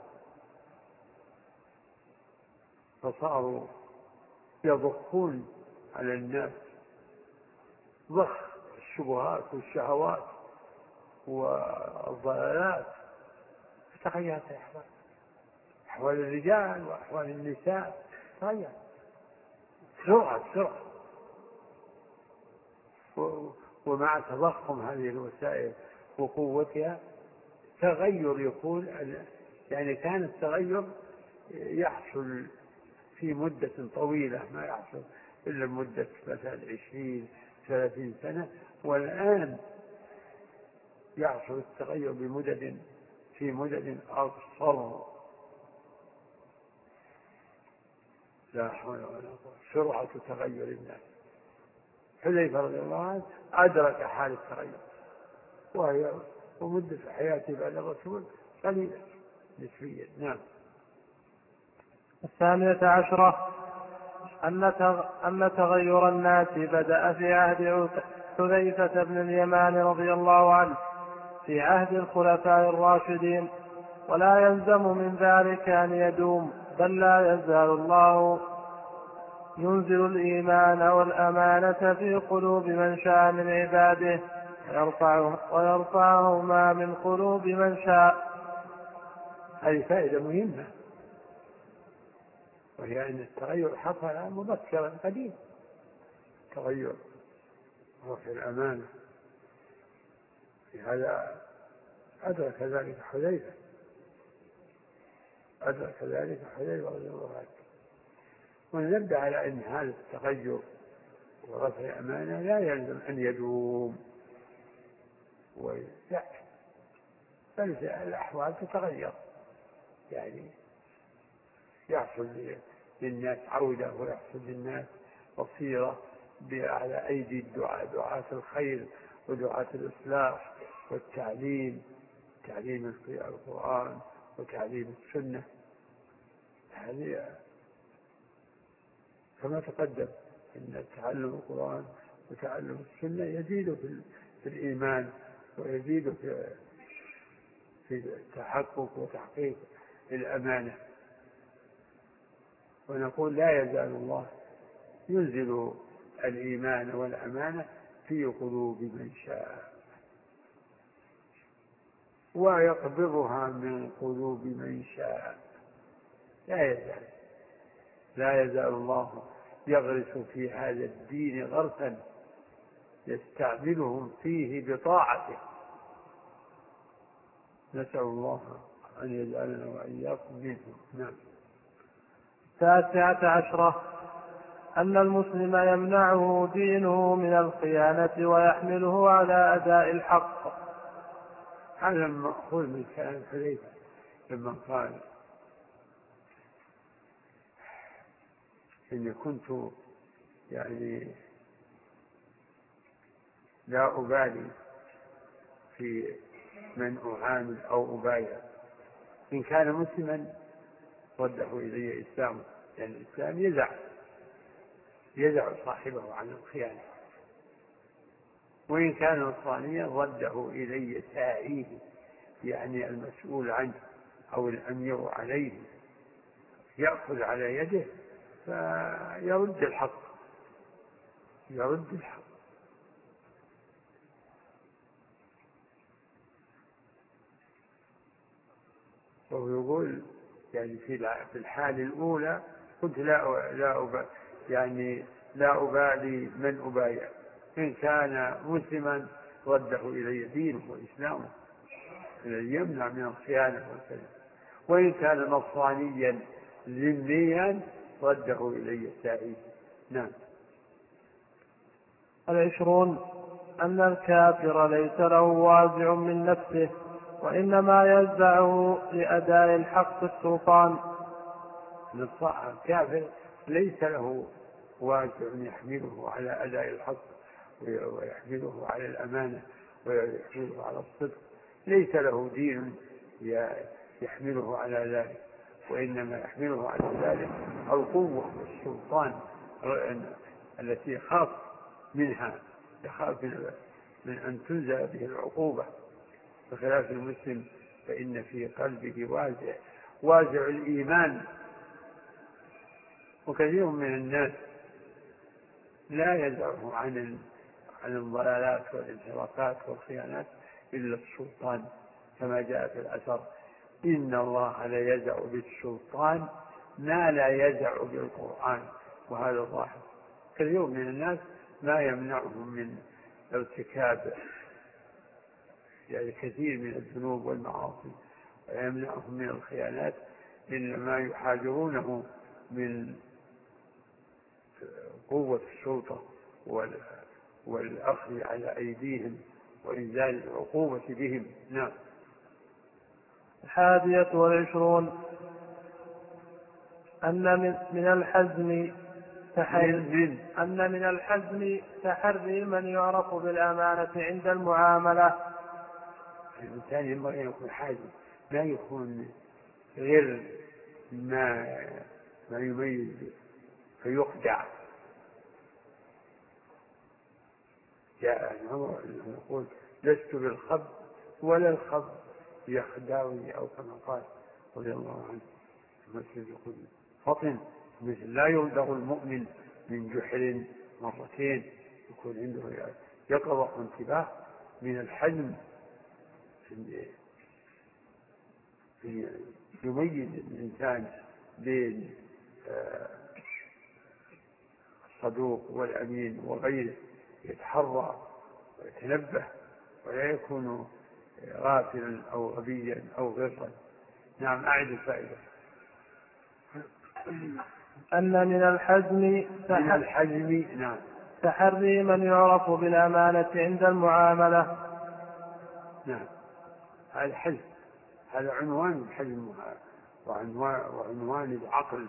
فصاروا يضخون على الناس ضخ الشبهات والشهوات والضلالات، فتغيرت الأحوال، أحوال الرجال وأحوال النساء تغيرت بسرعة بسرعة. ومع تضخم هذه الوسائل وقوتها تغير يكون، يعني كان التغير يحصل في مدة طويلة، ما يحصل إلا مدة مثلا عشرين ثلاثين سنة، والآن يحصل التغير بمدد في مدد أقصر. لا حول ولا قوة، سرعة تغير الناس. حذيفة رضي الله عنه أدرك حال التغير، وهي ومدة حياته بعد الرسول قليلة نسبيا. نعم. الثانية عشرة أن تغير الناس بدأ في عهد حذيفة بن اليمان رضي الله عنه في عهد الخلفاء الراشدين، ولا يلزم من ذلك أن يدوم، بل لا يزال الله ينزل الإيمان والأمانة في قلوب من شاء من عباده ويرفعه ويرفعهما من قلوب من شاء. هذه فائدة مهمة، وهي أن التغير حصل مبكرا قديم، تغير رفع الأمانة. هذا أدرك ذلك حذيفة أدرك ذلك حذيفة رضي الله عنه. ونبدأ على أن هذا التغير ورفع الأمانة لا يلزم أن يدوم، لا، بل الأحوال تتغير، يعني يحصل للناس عودة، ويحصل للناس بصيرة على أيدي الدعاء، دعاة الخير ودعاة الإصلاح والتعليم، تعليم القرآن وتعليم السنة. هذه كما تقدم أن تعلم القرآن وتعلم السنة يزيد في الإيمان، ويزيد في في تحقق وتحقيق الأمانة. ونقول لا يزال الله ينزل الإيمان والأمانة في قلوب من شاء، ويقبضها من قلوب من شاء. لا يزال لا يزال الله يغرس في هذا الدين غرسا يستعملهم فيه بطاعته. نسأل الله أن يجعلنا وإياكم منهم. نعم. التاسعة عشرة أن المسلم يمنعه دينه من الخيانة ويحمله على أداء الحق. هذا مأخوذ من كلام حذيفة لما قال إني كنت يعني لا أبالي في من أعامل أو أبايع، إن كان مسلما رده إلي إسلامه، لأن يعني الإسلام يزع يزع صاحبه عن الخيانة، وإن كان نصرانيا رده إلي ساعيه، يعني المسؤول عنه أو الأمير عليه، يأخذ على يده فيرد الحق يرد الحق. وهو يقول يعني في الحال الأولى كنت لا لا أبالي يعني لا أبالي من أبايع، إن كان مسلما رده إلي دينه وإسلامه الذي يمنع من الخيانة والكذب، وإن كان نصرانيا ذميا رده إلي سائل. نعم. العشرون أن الكافر ليس له وازع من نفسه، وإنما يزعه لأداء الحق السلطان. الكافر ليس له وازع يحمله على أداء الحق ويحمله على الأمانة ويحمله على الصدق، ليس له دين يحمله على ذلك، وإنما يحمله على ذلك القوة والسلطان التي يخاف منها، يخاف من أن تنزل به العقوبة، بخلاف المسلم فإن في قلبه وازع وازع الإيمان. وكثير من الناس لا يزعه عن عن الضلالات والانحرافات والخيانات إلا السلطان، كما جاء في الأثر: إن الله لا يزع بالسلطان ما لا يزع بالقرآن. وهذا ظاهر كاليوم من الناس ما يمنعهم من ارتكاب يعني كثير من الذنوب والمعاصي، ويمنعهم من الخيانات إلا ما يحاذرونه من قوة السلطة والأخذ على أيديهم وإنزال العقوبة بهم. نعم. الحادية والعشرون أن من, من الحزم تحري أن من الحزم تحري من يعرف بالأمانة عند المعاملة. الإنسان ينبغي أن يكون حازم، لا يكون غير ما ما يميز فيخدع. جاء يقول: لست بالخب ولا الخب يخدعني، أو كما قال رضي الله عنه المسجد القدسي: فطن مثل لا يلدغ المؤمن من جحر مرتين. يكون عنده يقظة وانتباه. من الحزم يميز الإنسان بين الصدوق والأمين وغيره، يتحرى ويتنبه ولا يكون غافلا أو غبيا أو غرا. نعم. أعد الفائدة. أن من الحزم من الحزم نعم تحري من يعرف بالأمانة عند المعاملة. نعم. هذا الحزم، هذا عنوان الحزم وعنوان, وعنوان العقل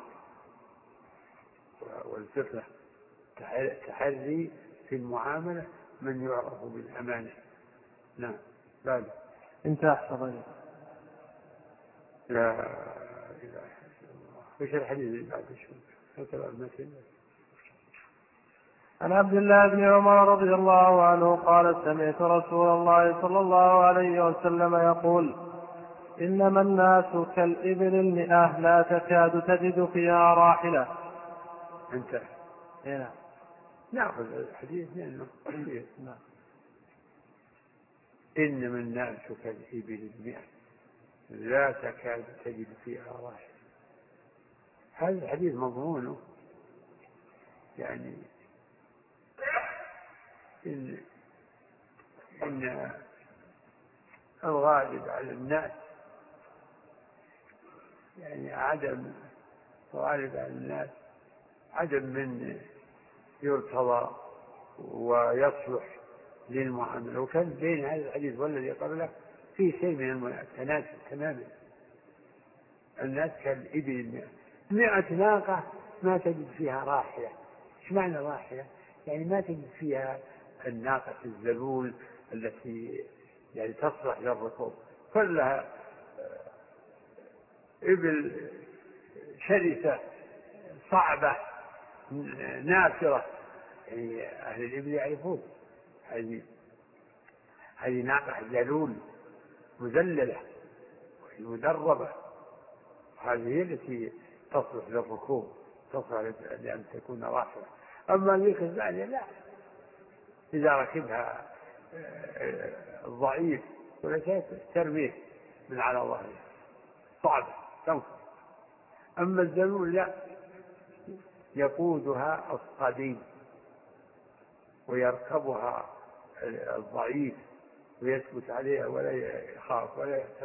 والفقه. تحري في المعاملة من يعرف بالأمانة. نعم. بعد انتهى حفظني. لا إله إلا الله. وش الحديث اللي بعد شو؟ عن عبد الله بن عمر رضي الله عنه قال: سمعت رسول الله صلى الله عليه وسلم يقول: إنما الناس كالإبل المئة لا تكاد تجد فيها راحلة. انتهى. هنا نأخذ الحديث لأنه قصير. نعم. إنما الناس كالإبل المئة لا تكاد تجد فيها راحلة. هذا الحديث مضمونه يعني إن, إن الغالب على الناس يعني عدم الغالب على الناس عدم من يرتضى ويصلح للمعاملة. وكان بين هذا الحديث والذي قبله في شيء من التناسب تماما. الناس كالإبل المئة، مئة ناقة ما تجد فيها راحلة. ايش معنى راحلة؟ يعني ما تجد فيها الناقة الذلول التي يعني تصلح للركوب، كلها إبل شرسة صعبة نافرة. يعني أهل الإبل يعرفون هذه هذه ناقة ذلول مذللة مدربة، هذه هي التي تصلح للركوب، تصلح لأن تكون راحلة. أما ذيك الثانية لا، إذا ركبها الضعيف ولا شيء ترميه من على ظهره، صعبة تنفذ. أما الذلول لا، يقودها الصبي ويركبها الضعيف ويثبت عليها ولا يخاف ولا يحتم.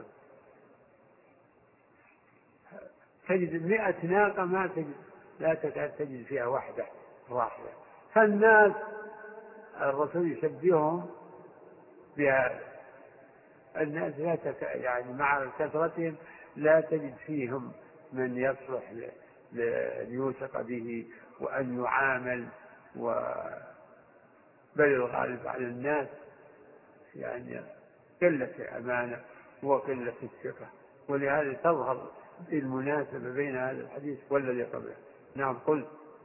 تجد مئة ناقة ما تجد، لا تكاد تجد فيها واحدة راحلة. فالناس الرسول يشبههم بهذا. الناس لا تك... يعني مع كثرتهم لا تجد فيهم من يصلح ل... ليوثق به وأن يعامل. و... بل الغالب على الناس يعني قلة أمانة وقلة الثقة، ولهذا تظهر المناسبة بين هذا الحديث والذي قبله. نعم. قل.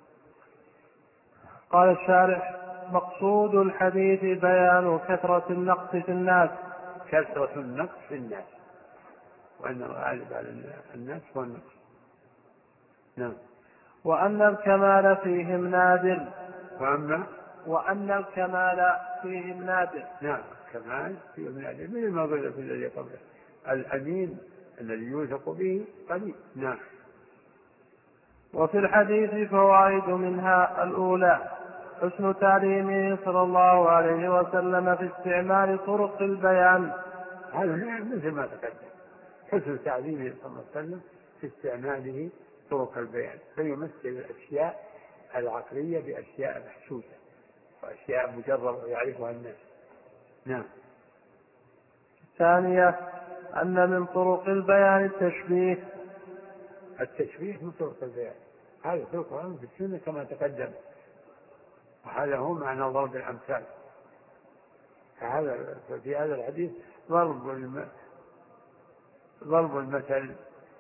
قال الشارح: مقصود الحديث بيان كثرة النقص في الناس. كثرة النقص في الناس، وأن الغالب على الناس هو النقص. نعم. وأن الكمال فيهم نادر. وأما وأن الكمال فيه النادر. نعم الكمال فيه النادر من ما قلت في الذي قبله. الأمين الذي يوثق به قليل. نعم. وفي الحديث فوائد منها: الأولى حسن تعليمه صلى الله عليه وسلم في استعمال طرق البيان. هذا مثل ما تقدم، حسن تعليمه صلى الله عليه وسلم في استعماله طرق البيان، فيمثل الأشياء العقلية بأشياء محسوسة وأشياء مجربة يعرفها الناس. نعم. الثانية أن من طرق البيان التشبيه. التشبيه من طرق البيان، هذا في القرآن في السنة كما تقدم، وهذا هو معنى ضرب الأمثال. فهذا في هذا الحديث ضرب الم... ضرب المثل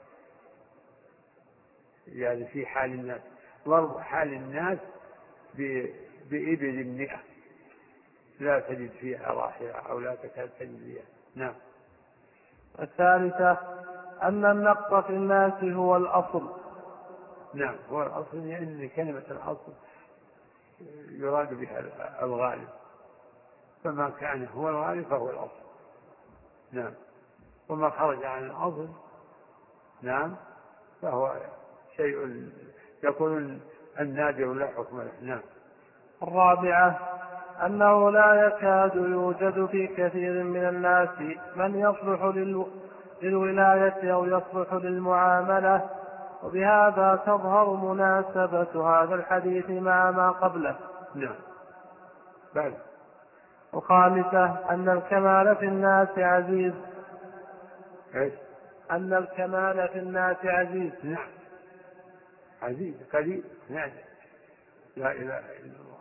يعني في حال الناس، ضرب حال الناس ب... بإبل مئة لا تجد فيها راحلة أو لا تكاد تجد فيها. نعم. الثالثة أن النقص في الناس هو الأصل. نعم هو الأصل، لأن كلمة الأصل يراد بها الغالب، فما كان هو الغالب فهو الأصل. نعم. وما خرج عن الأصل نعم فهو شيء يكون النادر لا حكم له. نعم. الرابعة أنه لا يكاد يوجد في كثير من الناس من يصلح للولاية أو يصلح للمعاملة، وبهذا تظهر مناسبة هذا الحديث مع ما قبله. نعم. بل. وخامسة أن الكمال في الناس عزيز. إيش؟ أن الكمال في الناس عزيز. نعم عزيز قليل. نعم. لا إله إلا الله،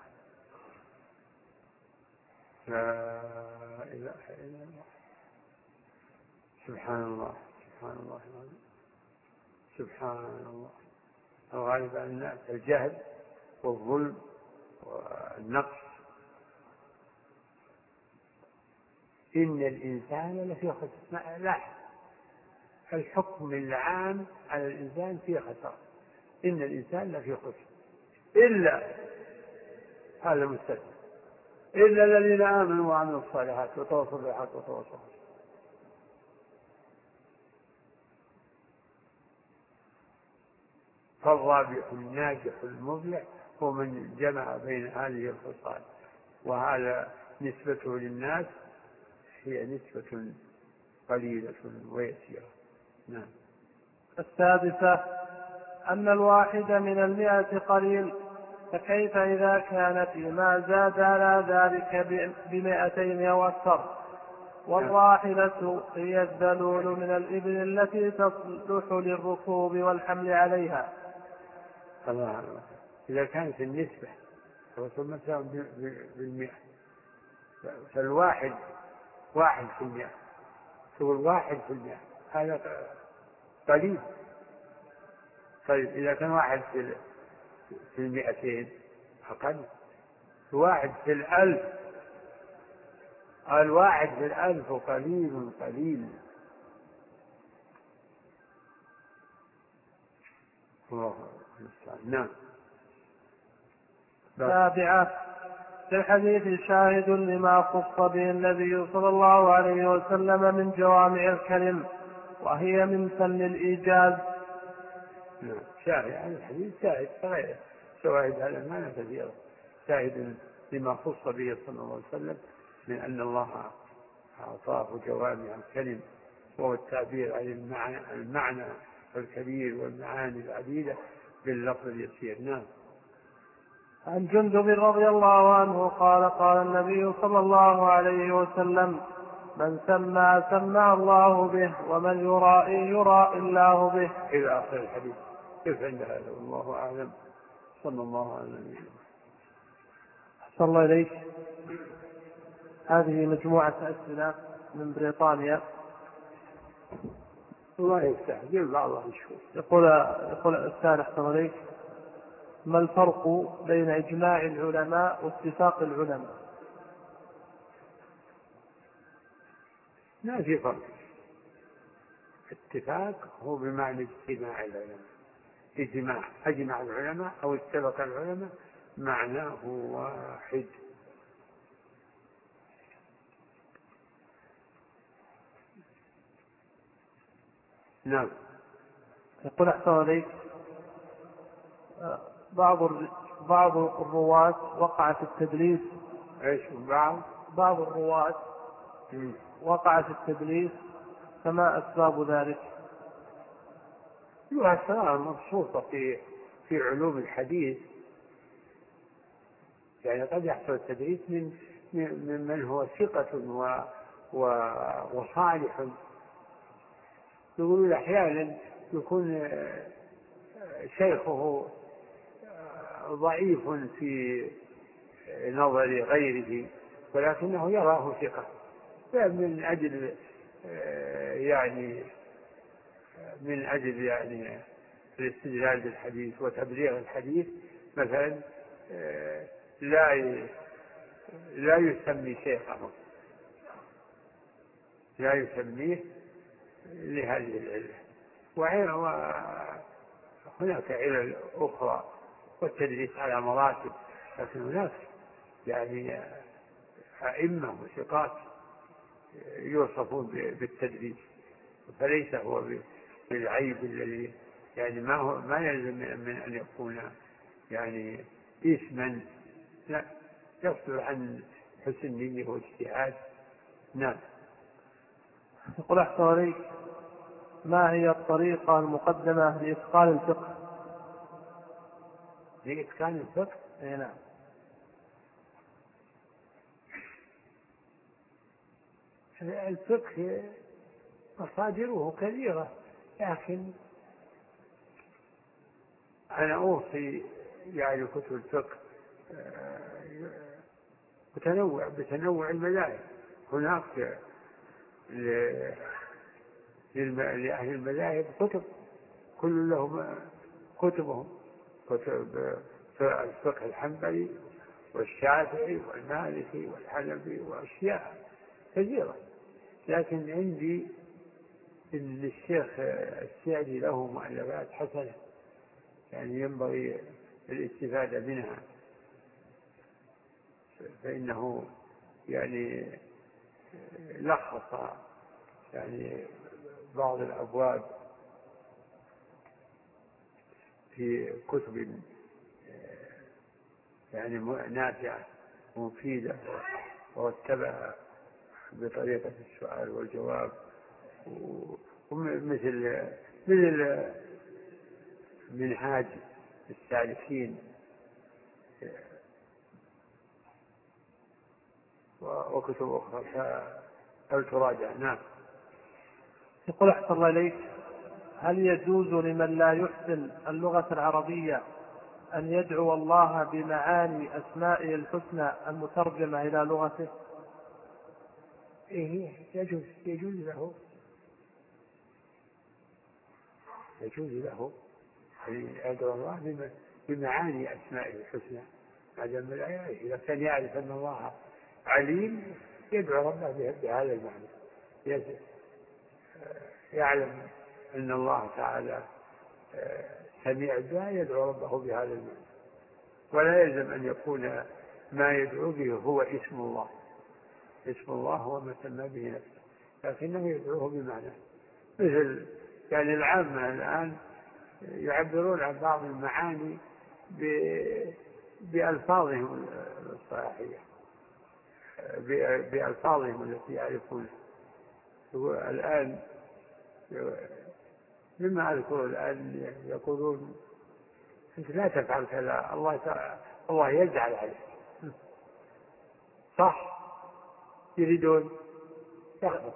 لا إله إلا الله، سبحان الله سبحان الله العظيم، سبحان الله. الغالب على الناس الجهل والظلم والنقص. إن الإنسان لفي خسر. لاحظ الحكم العام على الإنسان فيه خسارة. إن الإنسان لفي خسر إلا هذا مستثنى، إلا الذين آمنوا وعملوا الصالحات وتواصوا بالحق وتواصوا بالصبر. فالرابح الناجح المفلح هو من جمع بين هذه الخصال، وهذا نسبته للناس هي نسبة قليلة ويسيرة. نعم. السادسة أن الواحد من المئة قليل، فكيف إذا كان فيما زاد على ذلك بمئتين أو أكثر؟ والراحلة هي الذلول من الإبل التي تصلح للركوب والحمل عليها. الله. إذا كانت النسبة مثلا بالمئة، فالواحد واحد في المئة، هو الواحد في المئة هذا قليل. طيب إذا كان واحد في في المئتين أقل. واحد في الألف، الواحد في الألف قليل قليل. الله المستعان. نعم. سابعة في الحديث شاهد لما خص به النبي صلى الله عليه وسلم من جوامع الكلم، وهي من فن الإيجاز. نعم. شاهد عن الحديث شاهد صغير، شواهد على المعنى كثيرة. شاهد لما خص به صلى الله عليه وسلم من أن الله أعطاه جوامع الكلم، وهو التعبير عن المعنى, المعنى الكبير والمعاني العديدة باللفظ اليسير. نعم. عن جندب رضي الله عنه قال قال النبي صلى الله عليه وسلم: من سمع سمع الله به، ومن يرائي يرائي الله به، إلى آخر الحديث. كيف عند هذا؟ والله أعلم. صلى الله عليه وسلم. أحسن الله إليك. هذه مجموعة أسئلة من بريطانيا. الله يفتح جل بعضها يشوف. يقول يقول الأستاذ أحسن الله إليك: ما الفرق بين إجماع العلماء واتفاق العلماء؟ ما في فرق. اتفاق هو بمعنى اجتماع العلماء. اجماع أجمع العلماء أو اتفق العلماء معناه واحد. نعم. يقول أحسن عليك بعض بعض الرواة وقع في التدليس. ايش بعض بعض الرواة وقع في التدليس، فما أسباب ذلك؟ له أسرار مبسوطة في في علوم الحديث. يعني قد يحصل التدليس من من من هو ثقة و و وصالح. يقولون أحيانا يكون شيخه ضعيف في نظر غيره ولكنه يراه ثقة، من أجل يعني من أجل يعني الاستدلال بالحديث وتبليغ الحديث مثلا لا لا يسمي شيخه، لا يسميه لهذه العلة. وهناك علل أخرى، والتدريس على مراتب، لكن هناك يعني أئمة وثقات يوصفون بالتدريس، فليس هو بالعيب الذي يعني ما هو ما يلزم من أن يكون يعني إثما، لا، يصدر عن حسن نية واجتهاد. نعم. يقول أحسن عليك ما هي الطريقة المقدمة لإتقان الفقه؟ لإتقان الفقه؟ أي نعم. الفقه مصادره كثيرة، لكن أنا أوصي يعني كتب الفقه بتنوع بتنوع المذاهب. هناك لأهل المذاهب كتب كل لهم كتبهم، كتب الفقه الحنبلي والشافعي والمالكي والحنفي وأشياء كثيرة. لكن عندي إن الشيخ السعدي له مؤلفات حسنة يعني ينبغي الاستفادة منها، فإنه يعني لخص يعني بعض الأبواب في كتب يعني نافعة ومفيدة، ورتبها بطريقة السؤال والجواب، ومثل مثل منهاج السالكين وكتب أخرى فلتراجع. نعم. يقول أحسن الله إليك هل يجوز لمن لا يحسن اللغة العربية أن يدعو الله بمعاني أسمائه الحسنى المترجمة إلى لغته؟ إيه يجوز يجوز له يجوز له أن يدعو الله بمعاني أسمائه الحسنى. إذا كان يعرف أن الله عليم يدعو ربه بهذا المعنى، يعلم أن الله تعالى سميع الدعاء يدعو ربه بهذا المعنى، ولا يلزم أن يكون ما يدعو به هو اسم الله. اسم الله هو ما سمى به نفسه، لكنه يدعوه بمعنى. مثل يعني العامة الآن يعبرون عن بعض المعاني بألفاظهم الصحيحية، بألفاظهم التي يعرفون. الآن مما أذكر الآن يقولون أنت لا تفعل كذا، الله الله يزعل عليك. صح، يريدون يخبط.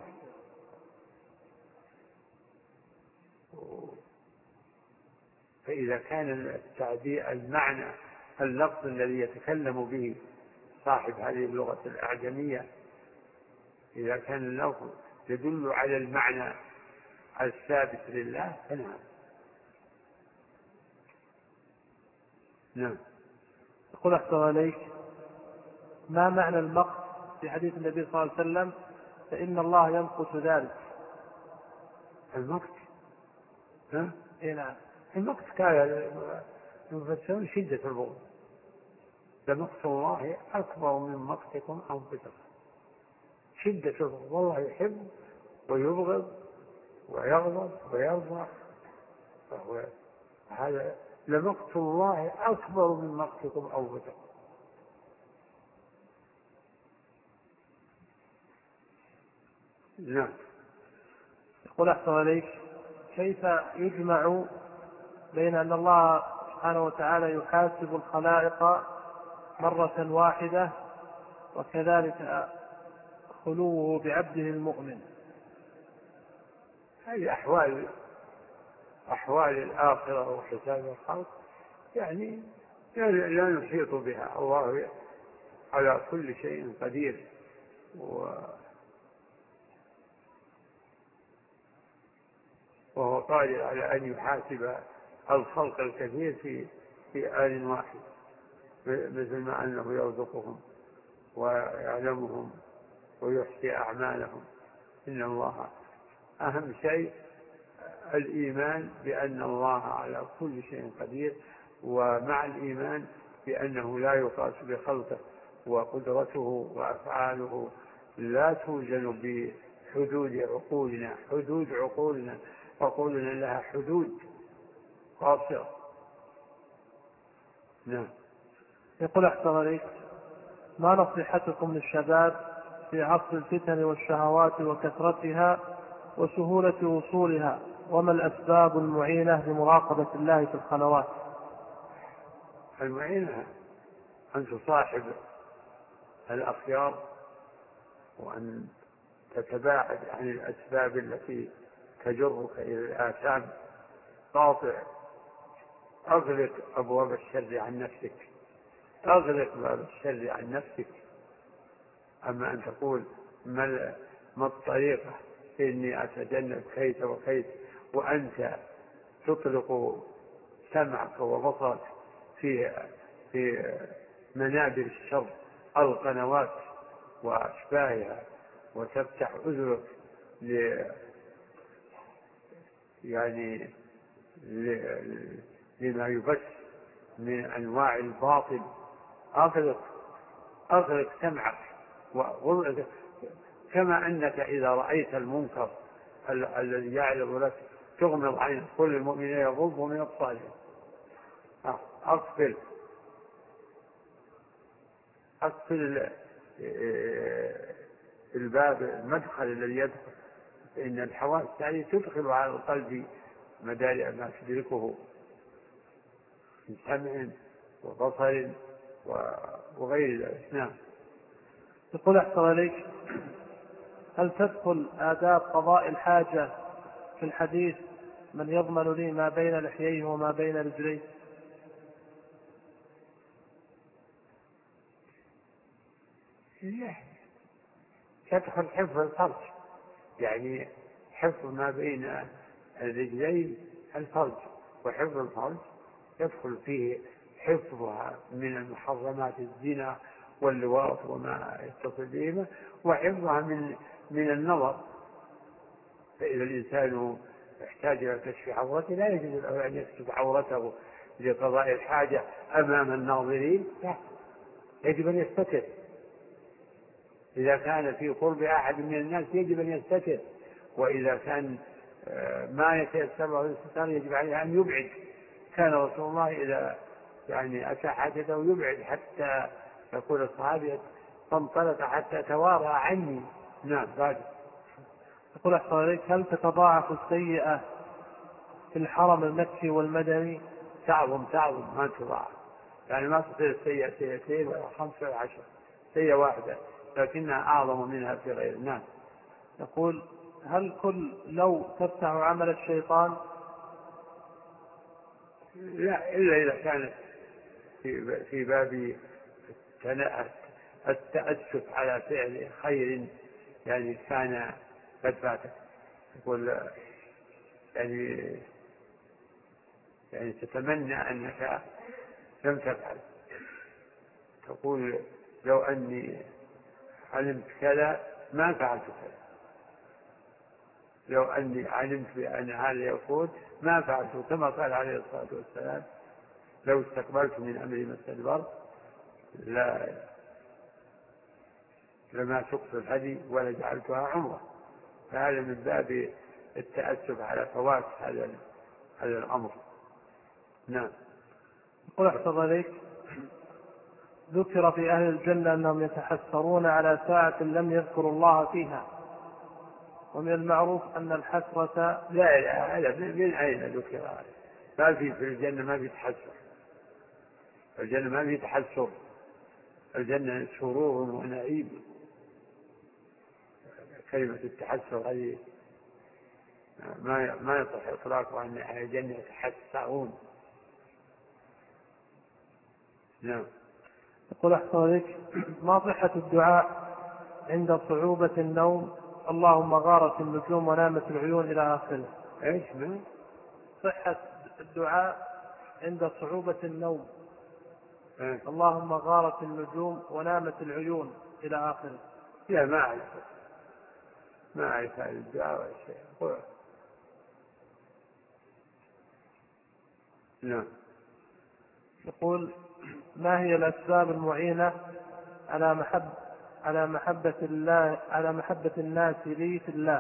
فإذا كان التعبير المعنى اللفظ الذي يتكلم به صاحب هذه اللغة الأعجمية، إذا كان اللفظ يدل على المعنى الثابت لله فنعم. نعم. يقول أحسن عليك ما معنى المقت في حديث النبي صلى الله عليه وسلم فإن الله يمقت ذلك؟ المقت ها؟ إيه نعم. المقت قال المفسرون شدة البغض، لمقت الله أكبر من مقتكم أنفسكم. شدة البغض، والله يحب ويبغض ويغضب ويرضى، فهو هذا لمقت الله أكبر من مقتكم أنفسكم. نعم. يقول أحسن عليك، كيف يجمع بين أن الله سبحانه وتعالى يحاسب الخلائق مرة واحدة وكذلك خلوه بعبده المؤمن؟ هذه أحوال أحوال الآخرة وحساب الخلق يعني لا نحيط بها. الله على كل شيء قدير، وهو قادر على أن يحاسب الخلق الكثير في في آن واحد، مثل ما أنه يرزقهم ويعلمهم ويحصي أعمالهم. إن الله أهم شيء الإيمان بأن الله على كل شيء قدير، ومع الإيمان بأنه لا يقاس بخلقه، وقدرته وأفعاله لا توزن بحدود عقولنا. حدود عقولنا عقولنا لها حدود قاصرة. نعم. يقول أحسن عليك، ما نصيحتكم للشباب في عصر الفتن والشهوات وكثرتها وسهولة وصولها، وما الأسباب المعينة لمراقبة الله في الخلوات؟ المعينة أن تصاحب الأخيار، وأن تتباعد عن الأسباب التي تجرك إلى الآثام. قاطع، أغلق أبواب الشر عن نفسك، أغلق باب الشر عن نفسك. أما أن تقول ما الطريقة إني أتجنب كيت وكيت، وأنت تطلق سمعك وبصرك في في منابر الشر، القنوات وأشباهها، وتفتح أذنك ل يعني لما يبث من أنواع الباطل. أغلق أغلق سمعك، كما أنك إذا رأيت المنكر الذي يعرض لك تغمض عينك. كل المؤمنين يغضوا من أبصارهم. أقفل أقفل الباب، المدخل الذي يدخل، إن الحواس هذه تدخل على القلب مدارع ما تدركه من سمع وبصر وغير ذلك. نعم. يقول أحسن عليك، هل تدخل آداب قضاء الحاجة في الحديث من يضمن لي ما بين لحييه وما بين رجليه؟ تدخل حفظ الفرج، يعني حفظ ما بين الرجلين الفرج، وحفظ الفرج يدخل فيه حفظها من المحرمات الزنا واللواط وما يتصل بهما، وحفظها من من النظر. فإذا الإنسان احتاج إلى كشف عورته لا يجوز له أن يكشف عورته لقضاء الحاجة أمام الناظرين، لا، يجب أن يستتر. إذا كان في قرب أحد من الناس يجب أن يستتر، وإذا كان ما يتيسر له الاستتار يجب عليه أن يبعد. كان رسول الله إذا يعني أتى حاجته يبعد حتى يقول الصحابي فانطلق حتى توارى عني. نعم. بعد. يقول أحسن عليك، هل تتضاعف السيئة في الحرم المكي والمدني؟ تعظم تعظم ما تضاعف، يعني ما تصير السيئة سيئتين ولا خمس ولا عشر، سيئة واحدة لكنها أعظم منها في غير. نعم. يقول هل كل لو تفتح عمل الشيطان؟ لا، إلا إذا كانت في باب التأسف على فعل خير يعني كان قد فاتك. يقول يعني يعني تتمنى أنك لم تفعل، تقول لو أني علمت كذا ما فعلت كذا، لو أني علمت بأن هذا يفوت ما فعلت، كما قال عليه الصلاة والسلام لو استقبلت من أمري ما استدبرت لا لما سقت الهدي ولا جعلتها عمرة، فهذا من باب التأسف على فوات هذا هذا الأمر. نعم. يقول أحسن عليك، ذكر في أهل الجنة أنهم يتحسرون على ساعة لم يذكروا الله فيها، ومن المعروف أن الحسرة لا لا هذا من أين ذكر هذا؟ ما في في الجنة ما في تحسر، الجنة ما في تحسر، الجنة سرور ونعيم. كلمة التحسر هذه ما ما يصح إطلاقها أن أهل الجنة يتحسرون. نعم. يقول أحسن عليك، ما صحة الدعاء عند صعوبة النوم اللهم غارت النجوم ونامت العيون إلى آخره؟ إيش ما صحة الدعاء عند صعوبة النوم إيه؟ اللهم غارت النجوم ونامت العيون إلى آخره؟ لا ما أعرف ما أعرف هذا الدعاء ولا شيء. نعم. يقول ما هي الأسباب المعينة على محب على محبة الله على محبة الناس لي في الله؟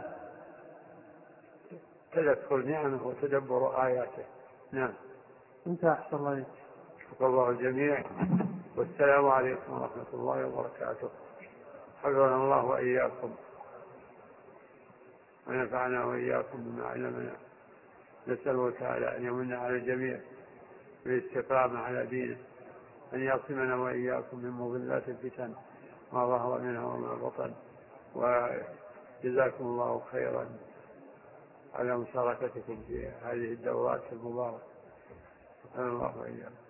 تذكر نعمه وتدبر آياته. نعم. انت أحسن الله عليك. شكر الله الجميع، والسلام عليكم ورحمة الله وبركاته. حفظنا الله وإياكم ونفعنا وإياكم بما علمنا. نسأله تعالى أن يمن على الجميع بالاستقامة على دينه، أن يعصمنا وإياكم من مضلات الفتن ما ظهر منها وما بطن. وجزاكم الله خيرا على مشاركتكم في هذه الدورات المباركة. الله وإياكم.